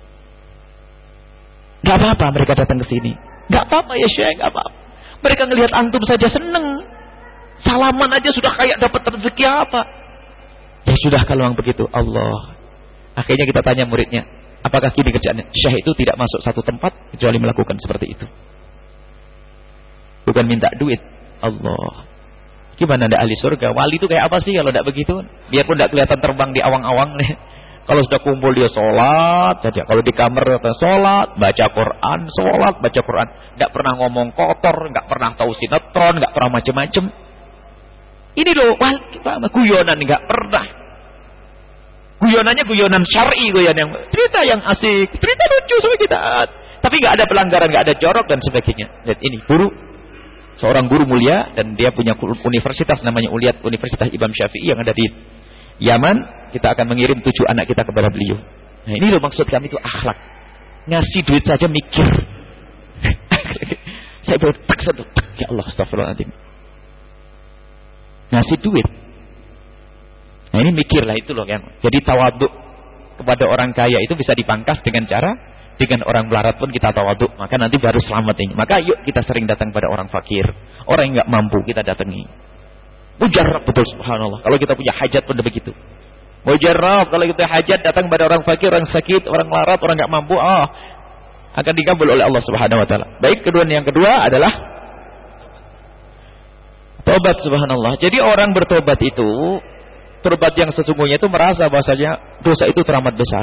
Enggak apa-apa mereka datang ke sini. Enggak apa-apa ya Syekh, enggak apa-apa. Mereka ngelihat antum saja seneng. Salaman aja sudah kayak dapat rezeki apa. Ya sudah kalau yang begitu, Allah. Akhirnya kita tanya muridnya, apakah kini kerjaannya? Syekh itu tidak masuk satu tempat kecuali melakukan seperti itu. Bukan minta duit. Allah. Gimana Anda ahli surga? Wali itu kayak apa sih kalau tidak begitu? Biarpun tidak kelihatan terbang di awang-awang nih. Kalau sudah kumpul dia sholat saja. Kalau di kamar sholat, baca Quran, sholat, baca Quran. Tidak pernah ngomong kotor, nggak pernah tahu sinetron, nggak pernah macam-macam. Ini loh, guyonan nggak pernah. Guyonannya guyonan syar'i, guyonan yang cerita yang asik, cerita lucu sama kita. Tapi nggak ada pelanggaran, nggak ada jorok dan sebagainya. Lihat ini, guru. Seorang guru mulia dan dia punya universitas namanya Universitas Imam Syafi'i yang ada di Yaman. Kita akan mengirim 7 anak kita kepada beliau. Nah ini loh maksud kami itu akhlak. Ngasih duit saja mikir. Saya baru tak satu. Ya Allah, astagfirullahaladzim. Ngasih duit. Nah ini mikirlah itu loh kan. Jadi tawaduk kepada orang kaya itu bisa dipangkas dengan cara dengan orang melarat pun kita tawaduk, maka nanti baru selamat ini. Maka yuk kita sering datang pada orang fakir, orang yang nggak mampu kita datangi. Mujarrab betul subhanallah. Kalau kita punya hajat pun begitu. Mujarrab kalau kita hajat datang pada orang fakir, orang sakit, orang melarat, orang nggak mampu, akan dikabul oleh Allah Subhanahu wa taala. Baik, yang kedua adalah tobat subhanallah. Jadi orang bertobat itu, tobat yang sesungguhnya itu merasa bahwasanya dosa itu teramat besar.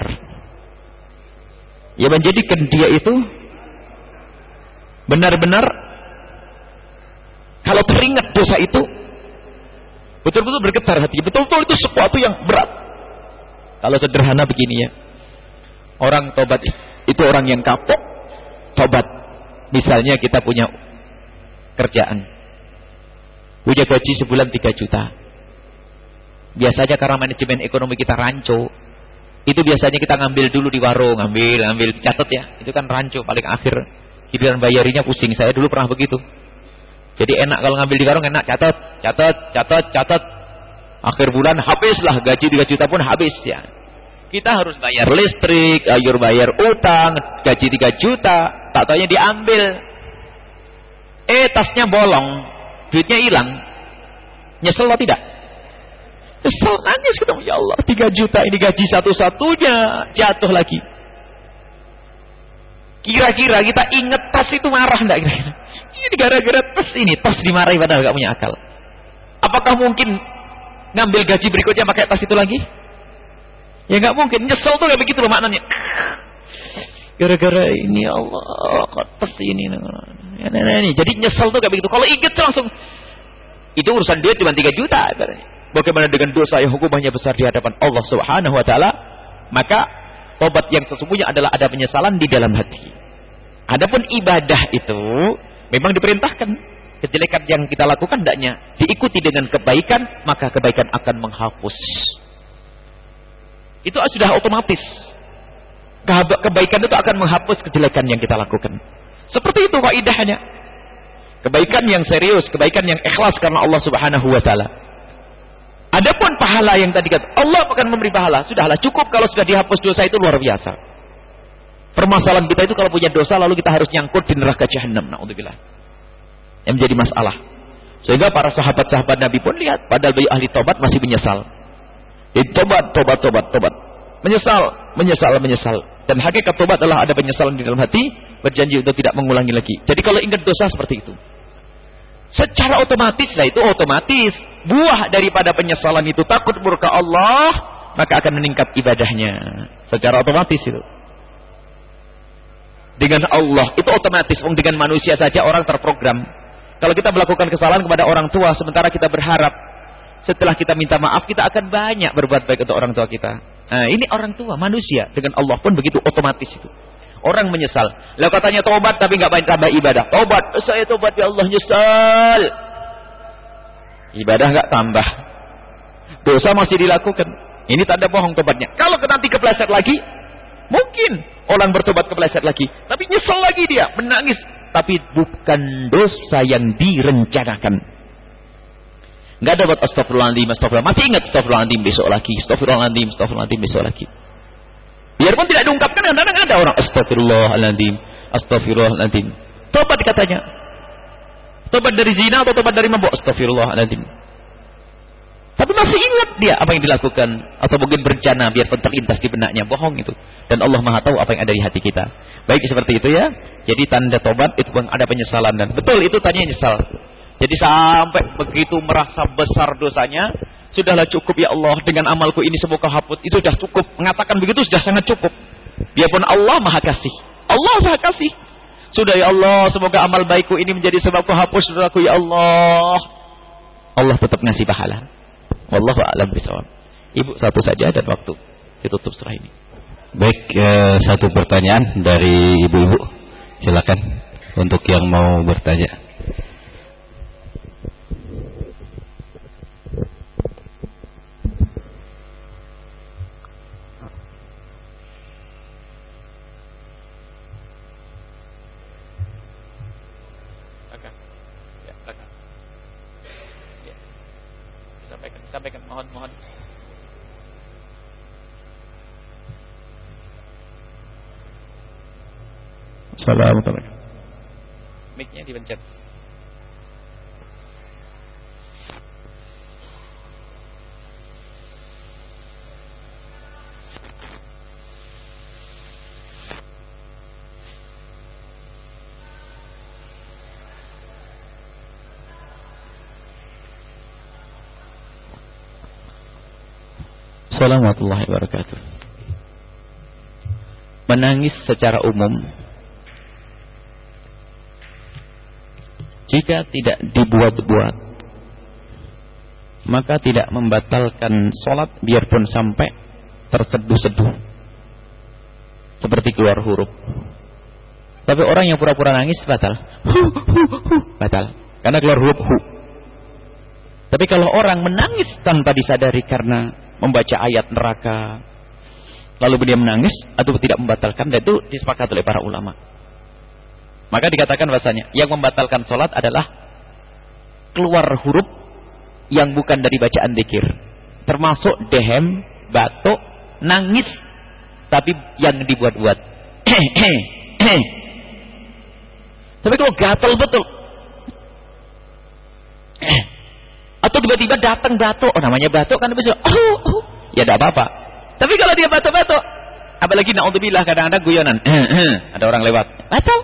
Ya menjadikan dia itu benar-benar kalau teringat dosa itu betul-betul bergetar hati. Betul-betul itu sesuatu yang berat. Kalau sederhana begini ya. Orang tobat itu orang yang kapok tobat. Misalnya kita punya kerjaan. Punya gaji sebulan 3 juta. Biasanya karena manajemen ekonomi kita rancu. Itu biasanya kita ngambil dulu di warung, ngambil, catat ya. Itu kan rancu paling akhir. Giliran bayarinya pusing. Saya dulu pernah begitu. Jadi enak kalau ngambil di warung, enak catat. Akhir bulan habislah gaji 3 juta pun habis ya. Kita harus bayar listrik, bayar utang, gaji 3 juta, tak taunya diambil. Tasnya bolong, duitnya hilang. Nyesel atau tidak? Kesel, nangis ketemu, ya Allah 3 juta ini gaji satu-satunya jatuh lagi. Kira-kira kita inget tas itu marah enggak kira-kira? Ini gara-gara tas dimarahi padahal gak punya akal. Apakah mungkin ngambil gaji berikutnya pakai tas itu lagi? Ya gak mungkin. Nyesel tuh kayak begitu loh maknanya. Gara-gara ini ya Allah kok tas ini. Ini. Jadi nyesel tuh kayak begitu. Kalau inget langsung itu urusan duit cuma 3 juta. Bagaimana dengan dosa yang hukumannya besar di hadapan Allah Subhanahu wa taala? Maka tobat yang sesungguhnya adalah ada penyesalan di dalam hati. Adapun ibadah itu memang diperintahkan. Kejelekan yang kita lakukan hendaknya diikuti dengan kebaikan, maka kebaikan akan menghapus. Itu sudah otomatis. Kebaikan itu akan menghapus kejelekan yang kita lakukan. Seperti itu kaidahnya. Kebaikan yang serius, kebaikan yang ikhlas karena Allah Subhanahu wa taala. Adapun pahala yang tadi kata Allah akan memberi pahala, sudahlah cukup kalau sudah dihapus dosa itu luar biasa. Permasalahan kita itu kalau punya dosa lalu kita harus nyangkut di neraka jahanam, naudzubillah. Yang menjadi masalah. Sehingga para sahabat-sahabat Nabi pun lihat, padahal bagi ahli tobat masih menyesal. Tobat. Menyesal. Dan hakikat tobat adalah ada penyesalan di dalam hati, berjanji untuk tidak mengulangi lagi. Jadi kalau ingat dosa seperti itu, secara otomatis buah daripada penyesalan itu takut murka Allah, maka akan meningkat ibadahnya secara otomatis itu. Dengan Allah itu otomatis, dengan manusia saja orang terprogram. Kalau kita melakukan kesalahan kepada orang tua, sementara kita berharap setelah kita minta maaf kita akan banyak berbuat baik untuk orang tua kita. Nah, ini orang tua manusia, dengan Allah pun begitu otomatis itu. Orang menyesal. Lah katanya tobat tapi nggak banyak tambah ibadah. Tobat, saya tobat ya Allah, nyesal. Ibadah nggak tambah. Dosa masih dilakukan. Ini tanda bohong tobatnya. Kalau nanti kepleset lagi, mungkin orang bertobat kepleset lagi, tapi nyesel lagi dia, menangis. Tapi bukan dosa yang direncanakan. Nggak ada buat astagfirullahaladzim. Masih ingat astagfirullahaladzim besok lagi. Astagfirullahaladzim besok lagi. Biarpun tidak diungkapkan, kadang-kadang ada orang astagfirullahaladzim. Tobat katanya. Tobat dari zina atau tobat dari mabuk? Astagfirullahaladzim. Tapi masih ingat dia apa yang dilakukan, atau mungkin berencana biarpun terlintas di benaknya, bohong itu. Dan Allah Maha tahu apa yang ada di hati kita. Baik seperti itu ya. Jadi tanda tobat itu ada penyesalan, dan betul itu tanya nyesal. Jadi sampai begitu merasa besar dosanya, sudahlah cukup ya Allah, dengan amalku ini semoga hapus. Itu sudah cukup. Mengatakan begitu sudah sangat cukup. Biarpun Allah Maha Kasih. Allah Maha Kasih. Sudah ya Allah, semoga amal baikku ini menjadi sebab ku hapus dosaku ya Allah. Allah tetap ngasih pahala. Wallahu a'lam bishawab. Ibu satu saja dan waktu ditutup setelah ini. Baik, satu pertanyaan dari ibu-ibu. Silakan untuk yang mau bertanya. Sampaikan, mohon. Assalamualaikum. Mic-nya dipencet. Assalamualaikum warahmatullahi wabarakatuh. Menangis secara umum, jika tidak dibuat-buat, maka tidak membatalkan sholat biarpun sampai terseduh-seduh, seperti keluar huruf. Tapi orang yang pura-pura nangis batal. Batal, karena keluar huruf hu. Tapi kalau orang menangis tanpa disadari karena membaca ayat neraka, lalu dia menangis, atau tidak membatalkan, dan itu disepakati oleh para ulama. Maka dikatakan bahasanya yang membatalkan sholat adalah keluar huruf yang bukan dari bacaan zikir, termasuk dehem, batuk, nangis, tapi yang dibuat-buat. Tapi kalau gatal betul, atau tiba-tiba datang batuk, namanya batuk kan bisa, ya tidak apa-apa. Tapi kalau dia batuk-batuk, apalagi naudzubillah kadang-kadang guyonan, ada orang lewat, batuk.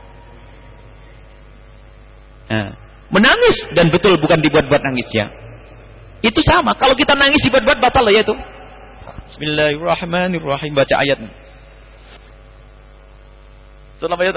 Menangis dan betul bukan dibuat-buat nangisnya. Itu sama. Kalau kita nangis dibuat-buat batal ya itu. Bismillahirrahmanirrahim, baca ayat. Setelah ayat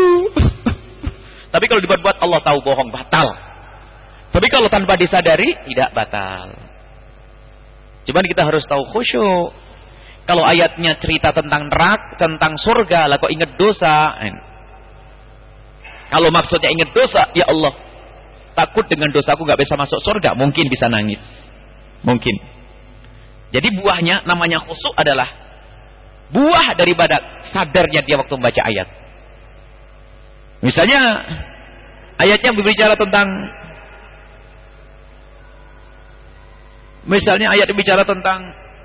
tapi kalau dibuat-buat Allah tahu bohong, batal. Tapi kalau tanpa disadari tidak batal. Cuman kita harus tahu khusyuk. Kalau ayatnya cerita tentang neraka, tentang surga, lah kok ingat dosa. Kalau maksudnya ingat dosa, ya Allah, takut dengan dosaku gak bisa masuk surga, mungkin bisa nangis. Mungkin. Jadi buahnya namanya khusyuk adalah buah daripada sadarnya dia waktu membaca ayat. Misalnya ayatnya berbicara tentang, misalnya ayat bicara tentang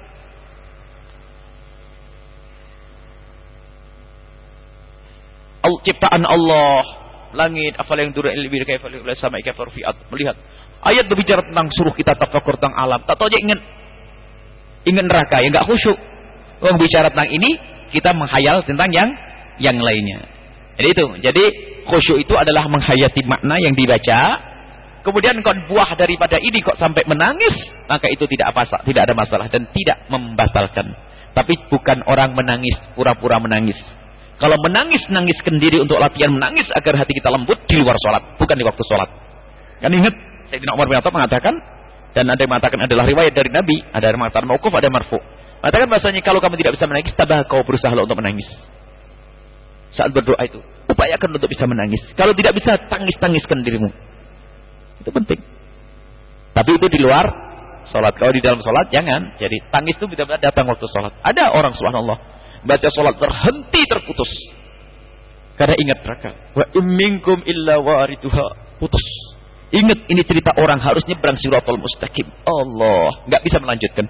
ciptaan Allah, langit, afala yang durul ilmi kaifa la sama kaifa rufiat, melihat. Ayat berbicara tentang suruh kita tafakur tentang alam. Tak tahu aja ingat neraka, ya enggak khusyuk. Orang bicara tentang ini, kita menghayal tentang yang lainnya. Jadi itu. Jadi khusyuk itu adalah menghayati makna yang dibaca. Kemudian kok buah daripada ini kok sampai menangis, maka itu tidak ada masalah dan tidak membatalkan. Tapi bukan orang menangis, pura-pura menangis. Kalau menangis sendiri untuk latihan menangis agar hati kita lembut di luar sholat, bukan di waktu sholat. Kan ingat, Sayyidina Umar bin Khattab mengatakan, dan ada yang mengatakan adalah riwayat dari Nabi, ada yang mengatakan mauquf, ada yang marfu. Mengatakan bahasanya kalau kamu tidak bisa menangis, tabah kau berusaha untuk menangis. Saat berdoa itu, upayakan untuk bisa menangis. Kalau tidak bisa, tangis-tangiskan dirimu. Itu penting. Tapi itu di luar sholat. Kalau di dalam sholat jangan. Jadi tangis itu benar-benar datang waktu sholat. Ada orang subhanallah baca sholat berhenti terputus karena ingat neraka. Wa imminkum illa wariduha, putus. Ingat ini cerita orang harus nyebrang siratal mustaqim. Allah nggak bisa melanjutkan.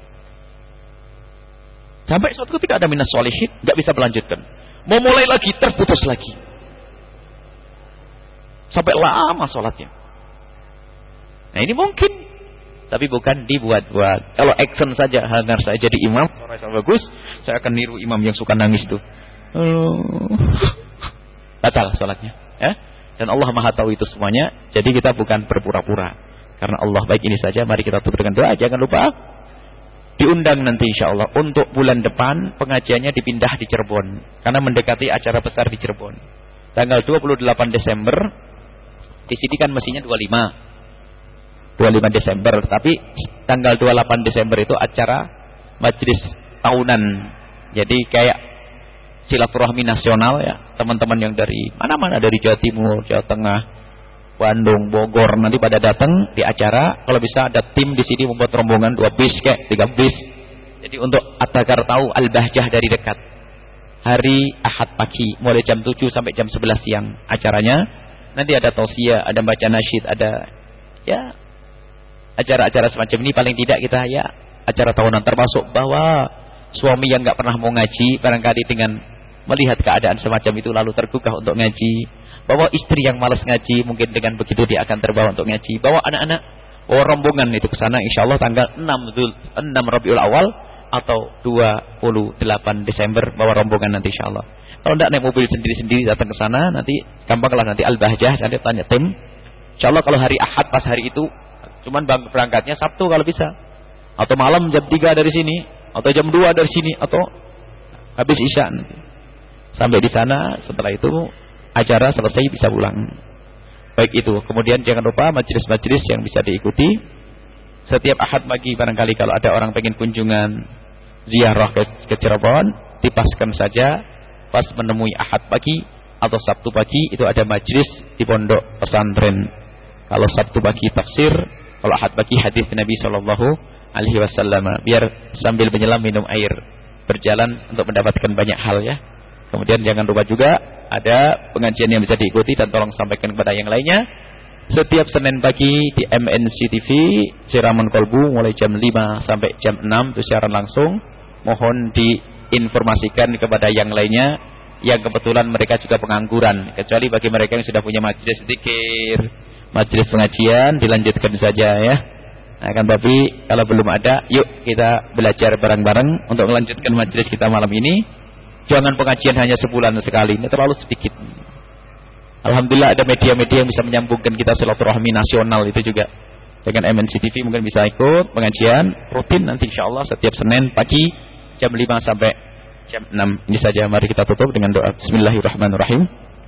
Sampai suatu ketika ada minas sholihin nggak bisa melanjutkan. Mau mulai lagi terputus lagi. Sampai lama sholatnya. Nah ini mungkin, tapi bukan dibuat-buat. Kalau action saja, agar saya jadi imam, suara saya bagus, saya akan niru imam yang suka nangis tuh. Batal sholatnya. Ya? Dan Allah Maha tahu itu semuanya. Jadi kita bukan berpura-pura. Karena Allah baik ini saja. Mari kita tutup dengan doa. Jangan lupa diundang nanti insya Allah. Untuk bulan depan pengajiannya dipindah di Cirebon. Karena mendekati acara besar di Cirebon. Tanggal 28 Desember. Di sini kan mestinya 25 Desember. Tapi tanggal 28 Desember itu acara majelis tahunan. Jadi kayak silaturahmi nasional ya. Teman-teman yang dari mana-mana. Dari Jawa Timur, Jawa Tengah, Bandung, Bogor. Nanti pada datang di acara. Kalau bisa ada tim di sini membuat rombongan 2 bis kayak 3 bis. Jadi untuk agar tahu Al-Bahjah dari dekat. Hari Ahad pagi. Mulai jam 7 sampai jam 11 siang acaranya. Nanti ada tausiah, ada baca nasyid, ada ya acara-acara semacam ini. Paling tidak kita ya acara tahunan. Termasuk bahwa suami yang gak pernah mau ngaji barangkali dengan melihat keadaan semacam itu lalu tergugah untuk ngaji. Bawa istri yang malas ngaji, mungkin dengan begitu dia akan terbawa untuk ngaji. Bawa anak-anak, bawa rombongan itu ke sana insyaallah tanggal 6 Rabiul Awal atau 28 Desember bawa rombongan nanti insyaallah. Kalau tidak naik mobil sendiri-sendiri datang ke sana nanti gampanglah nanti Al-Bahjah nanti tanya tim. Insyaallah kalau hari Ahad pas hari itu cuman berangkatnya Sabtu kalau bisa. Atau malam jam 3 dari sini atau jam 2 dari sini atau habis Isya nanti. Sampai di sana setelah itu acara selesai bisa pulang. Baik itu. Kemudian jangan lupa majelis-majelis yang bisa diikuti. Setiap Ahad pagi barangkali kalau ada orang pengen kunjungan ziarah ke Cirebon, dipaskan saja pas menemui Ahad pagi atau Sabtu pagi itu ada majelis di pondok pesantren. Kalau Sabtu pagi tafsir, kalau Ahad pagi hadis Nabi sallallahu alaihi wasallam. Biar sambil menyelam minum air, berjalan untuk mendapatkan banyak hal ya. Kemudian jangan lupa juga ada pengajian yang bisa diikuti dan tolong sampaikan kepada yang lainnya. Setiap Senin pagi di MNC TV Siraman Kolbu mulai jam 5 sampai jam 6 itu siaran langsung. Mohon diinformasikan kepada yang lainnya yang kebetulan mereka juga pengangguran. Kecuali bagi mereka yang sudah punya majelis zikir, majelis pengajian dilanjutkan saja ya. Akan tapi kalau belum ada, yuk kita belajar bareng-bareng untuk melanjutkan majelis kita malam ini. Jangan pengajian hanya sebulan sekali, ini terlalu sedikit. Alhamdulillah ada media-media yang bisa menyambungkan kita silaturahmi nasional itu juga. Dengan MNC TV mungkin bisa ikut pengajian rutin nanti insyaallah setiap Senin pagi jam 5 sampai jam 6. Ini saja, mari kita tutup dengan doa. Bismillahirrahmanirrahim.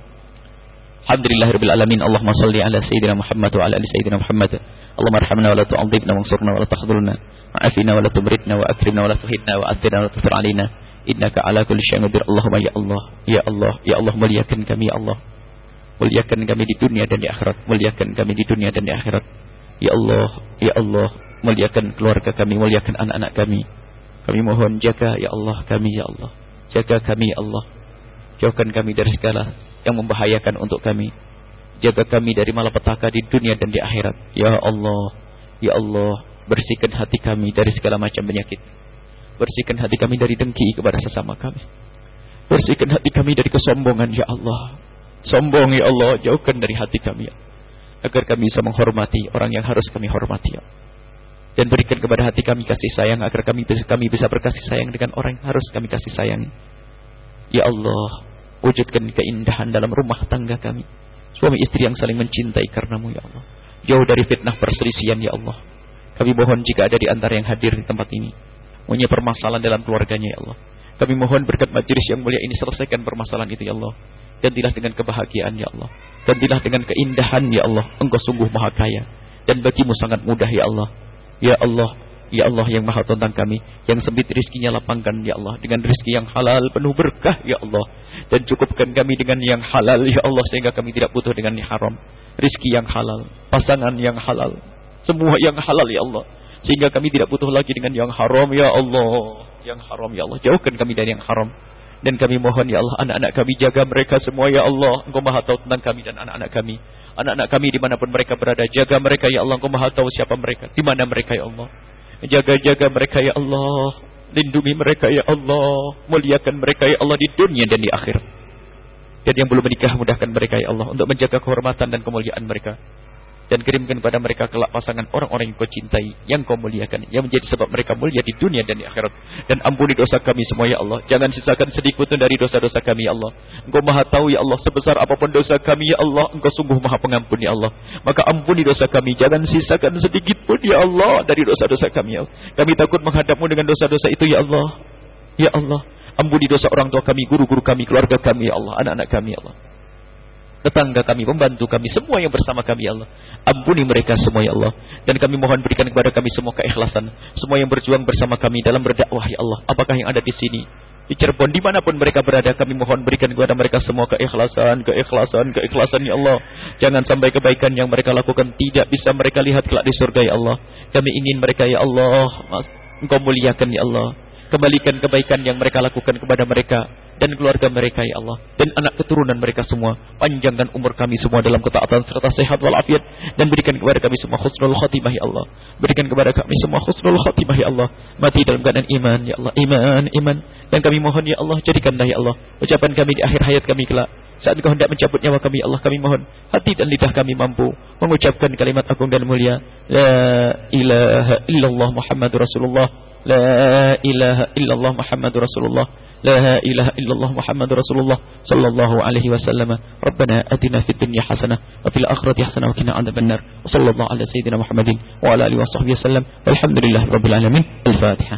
Alhamdulillahirabbil alamin. Allahumma shalli ala sayyidina Muhammad wa ala ali sayyidina Muhammad. Allahumma arhamna wa la tu'adzibna wansurna wa la tahdhurna. Wa'afina wa la tumritna wa akrimna wa la tuhinna wa athirna wa la tuthir alaina. Innaka ala kulli syai'in qadir. Allahumma ya Allah, ya Allah, ya Allah, muliakan kami ya Allah. Muliakan kami di dunia dan di akhirat. Muliakan kami di dunia dan di akhirat. Ya Allah, ya Allah, muliakan keluarga kami, muliakan anak-anak kami. Kami mohon jaga ya Allah kami ya Allah. Jaga kami ya Allah. Jauhkan kami dari segala yang membahayakan untuk kami. Jaga kami dari malapetaka di dunia dan di akhirat. Ya Allah, ya Allah, bersihkan hati kami dari segala macam penyakit. Bersihkan hati kami dari dengki kepada sesama kami. Bersihkan hati kami dari kesombongan ya Allah. Sombong ya Allah, jauhkan dari hati kami ya. Agar kami bisa menghormati orang yang harus kami hormati ya. Dan berikan kepada hati kami kasih sayang agar kami bisa berkasih sayang dengan orang yang harus kami kasih sayang. Ya Allah, wujudkan keindahan dalam rumah tangga kami. Suami istri yang saling mencintai karenamu ya Allah. Jauh dari fitnah perselisihan ya Allah. Kami mohon jika ada di antara yang hadir di tempat ini punya permasalahan dalam keluarganya ya Allah. Kami mohon berkat majelis yang mulia ini selesaikan permasalahan itu ya Allah. Gantilah dengan kebahagiaan ya Allah. Gantilah dengan keindahan ya Allah. Engkau sungguh maha kaya. Dan bagimu sangat mudah ya Allah. Ya Allah, ya Allah yang maha tentang kami. Yang sempit rizkinya lapangkan ya Allah. Dengan rizki yang halal penuh berkah ya Allah. Dan cukupkan kami dengan yang halal ya Allah. Sehingga kami tidak butuh dengan yang haram. Rizki yang halal, pasangan yang halal, semua yang halal ya Allah. Sehingga kami tidak butuh lagi dengan yang haram ya Allah. Yang haram ya Allah, jauhkan kami dari yang haram. Dan kami mohon ya Allah, anak-anak kami jaga mereka semua ya Allah. Engkau maha tahu tentang kami dan anak-anak kami. Anak-anak kami dimanapun mereka berada, jaga mereka ya Allah. Engkau maha tahu siapa mereka, di mana mereka ya Allah. Jaga-jaga mereka ya Allah. Lindungi mereka ya Allah. Muliakan mereka ya Allah di dunia dan di akhir. Dan yang belum menikah mudahkan mereka ya Allah untuk menjaga kehormatan dan kemuliaan mereka. dan kirimkan kepada mereka kelak pasangan orang-orang yang kau cintai, yang kau muliakan, yang menjadi sebab mereka mulia di dunia dan di akhirat. Dan ampuni dosa kami semua ya Allah, jangan sisakan sedikit pun dari dosa-dosa kami ya Allah. Engkau maha tahu ya Allah, sebesar apapun dosa kami ya Allah, Engkau sungguh maha pengampun ya Allah. Maka ampuni dosa kami, jangan sisakan sedikit pun ya Allah dari dosa-dosa kami ya Allah. Kami takut menghadapmu dengan dosa-dosa itu ya Allah. Ya Allah, ampuni dosa orang tua kami, guru-guru kami, keluarga kami ya Allah, anak-anak kami ya Allah, tetangga kami, pembantu kami, semua yang bersama kami ya Allah. Ampuni mereka semua ya Allah. Dan kami mohon berikan kepada kami semua keikhlasan, semua yang berjuang bersama kami dalam berdakwah ya Allah. Apakah yang ada di sini, di Cirebon, dimanapun mereka berada, kami mohon berikan kepada mereka semua keikhlasan ya Allah. Jangan sampai kebaikan yang mereka lakukan tidak bisa mereka lihat kelak di surga ya Allah. Kami ingin mereka ya Allah, Engkau muliakan ya Allah. Kembalikan kebaikan yang mereka lakukan kepada mereka dan keluarga mereka ya Allah, dan anak keturunan mereka semua. Panjangkan umur kami semua dalam ketaatan serta sehat walafiat, dan berikan kepada kami semua husnul khatimah ya Allah. Berikan kepada kami semua husnul khatimah ya Allah. Mati dalam keadaan iman ya Allah, iman. Dan kami mohon ya Allah, jadikanlah ya Allah ucapan kami di akhir hayat kami kelak. Saat Engkau hendak mencabut nyawa kami ya Allah, kami mohon hati dan lidah kami mampu mengucapkan kalimat agung dan mulia, la ilaha illallah Muhammadur Rasulullah, la ilaha illallah Muhammadur Rasulullah, la ilaha illallah Muhammadur Rasulullah sallallahu alaihi wasallam. Rabbana atina fid dunya hasanah wa fil akhirati hasanah wa qina adzabannar. Sallallahu ala sayyidina Muhammadin wa ala alihi washabbihi wasallam. Walhamdulillahirabbil alamin. Al-Fatihah.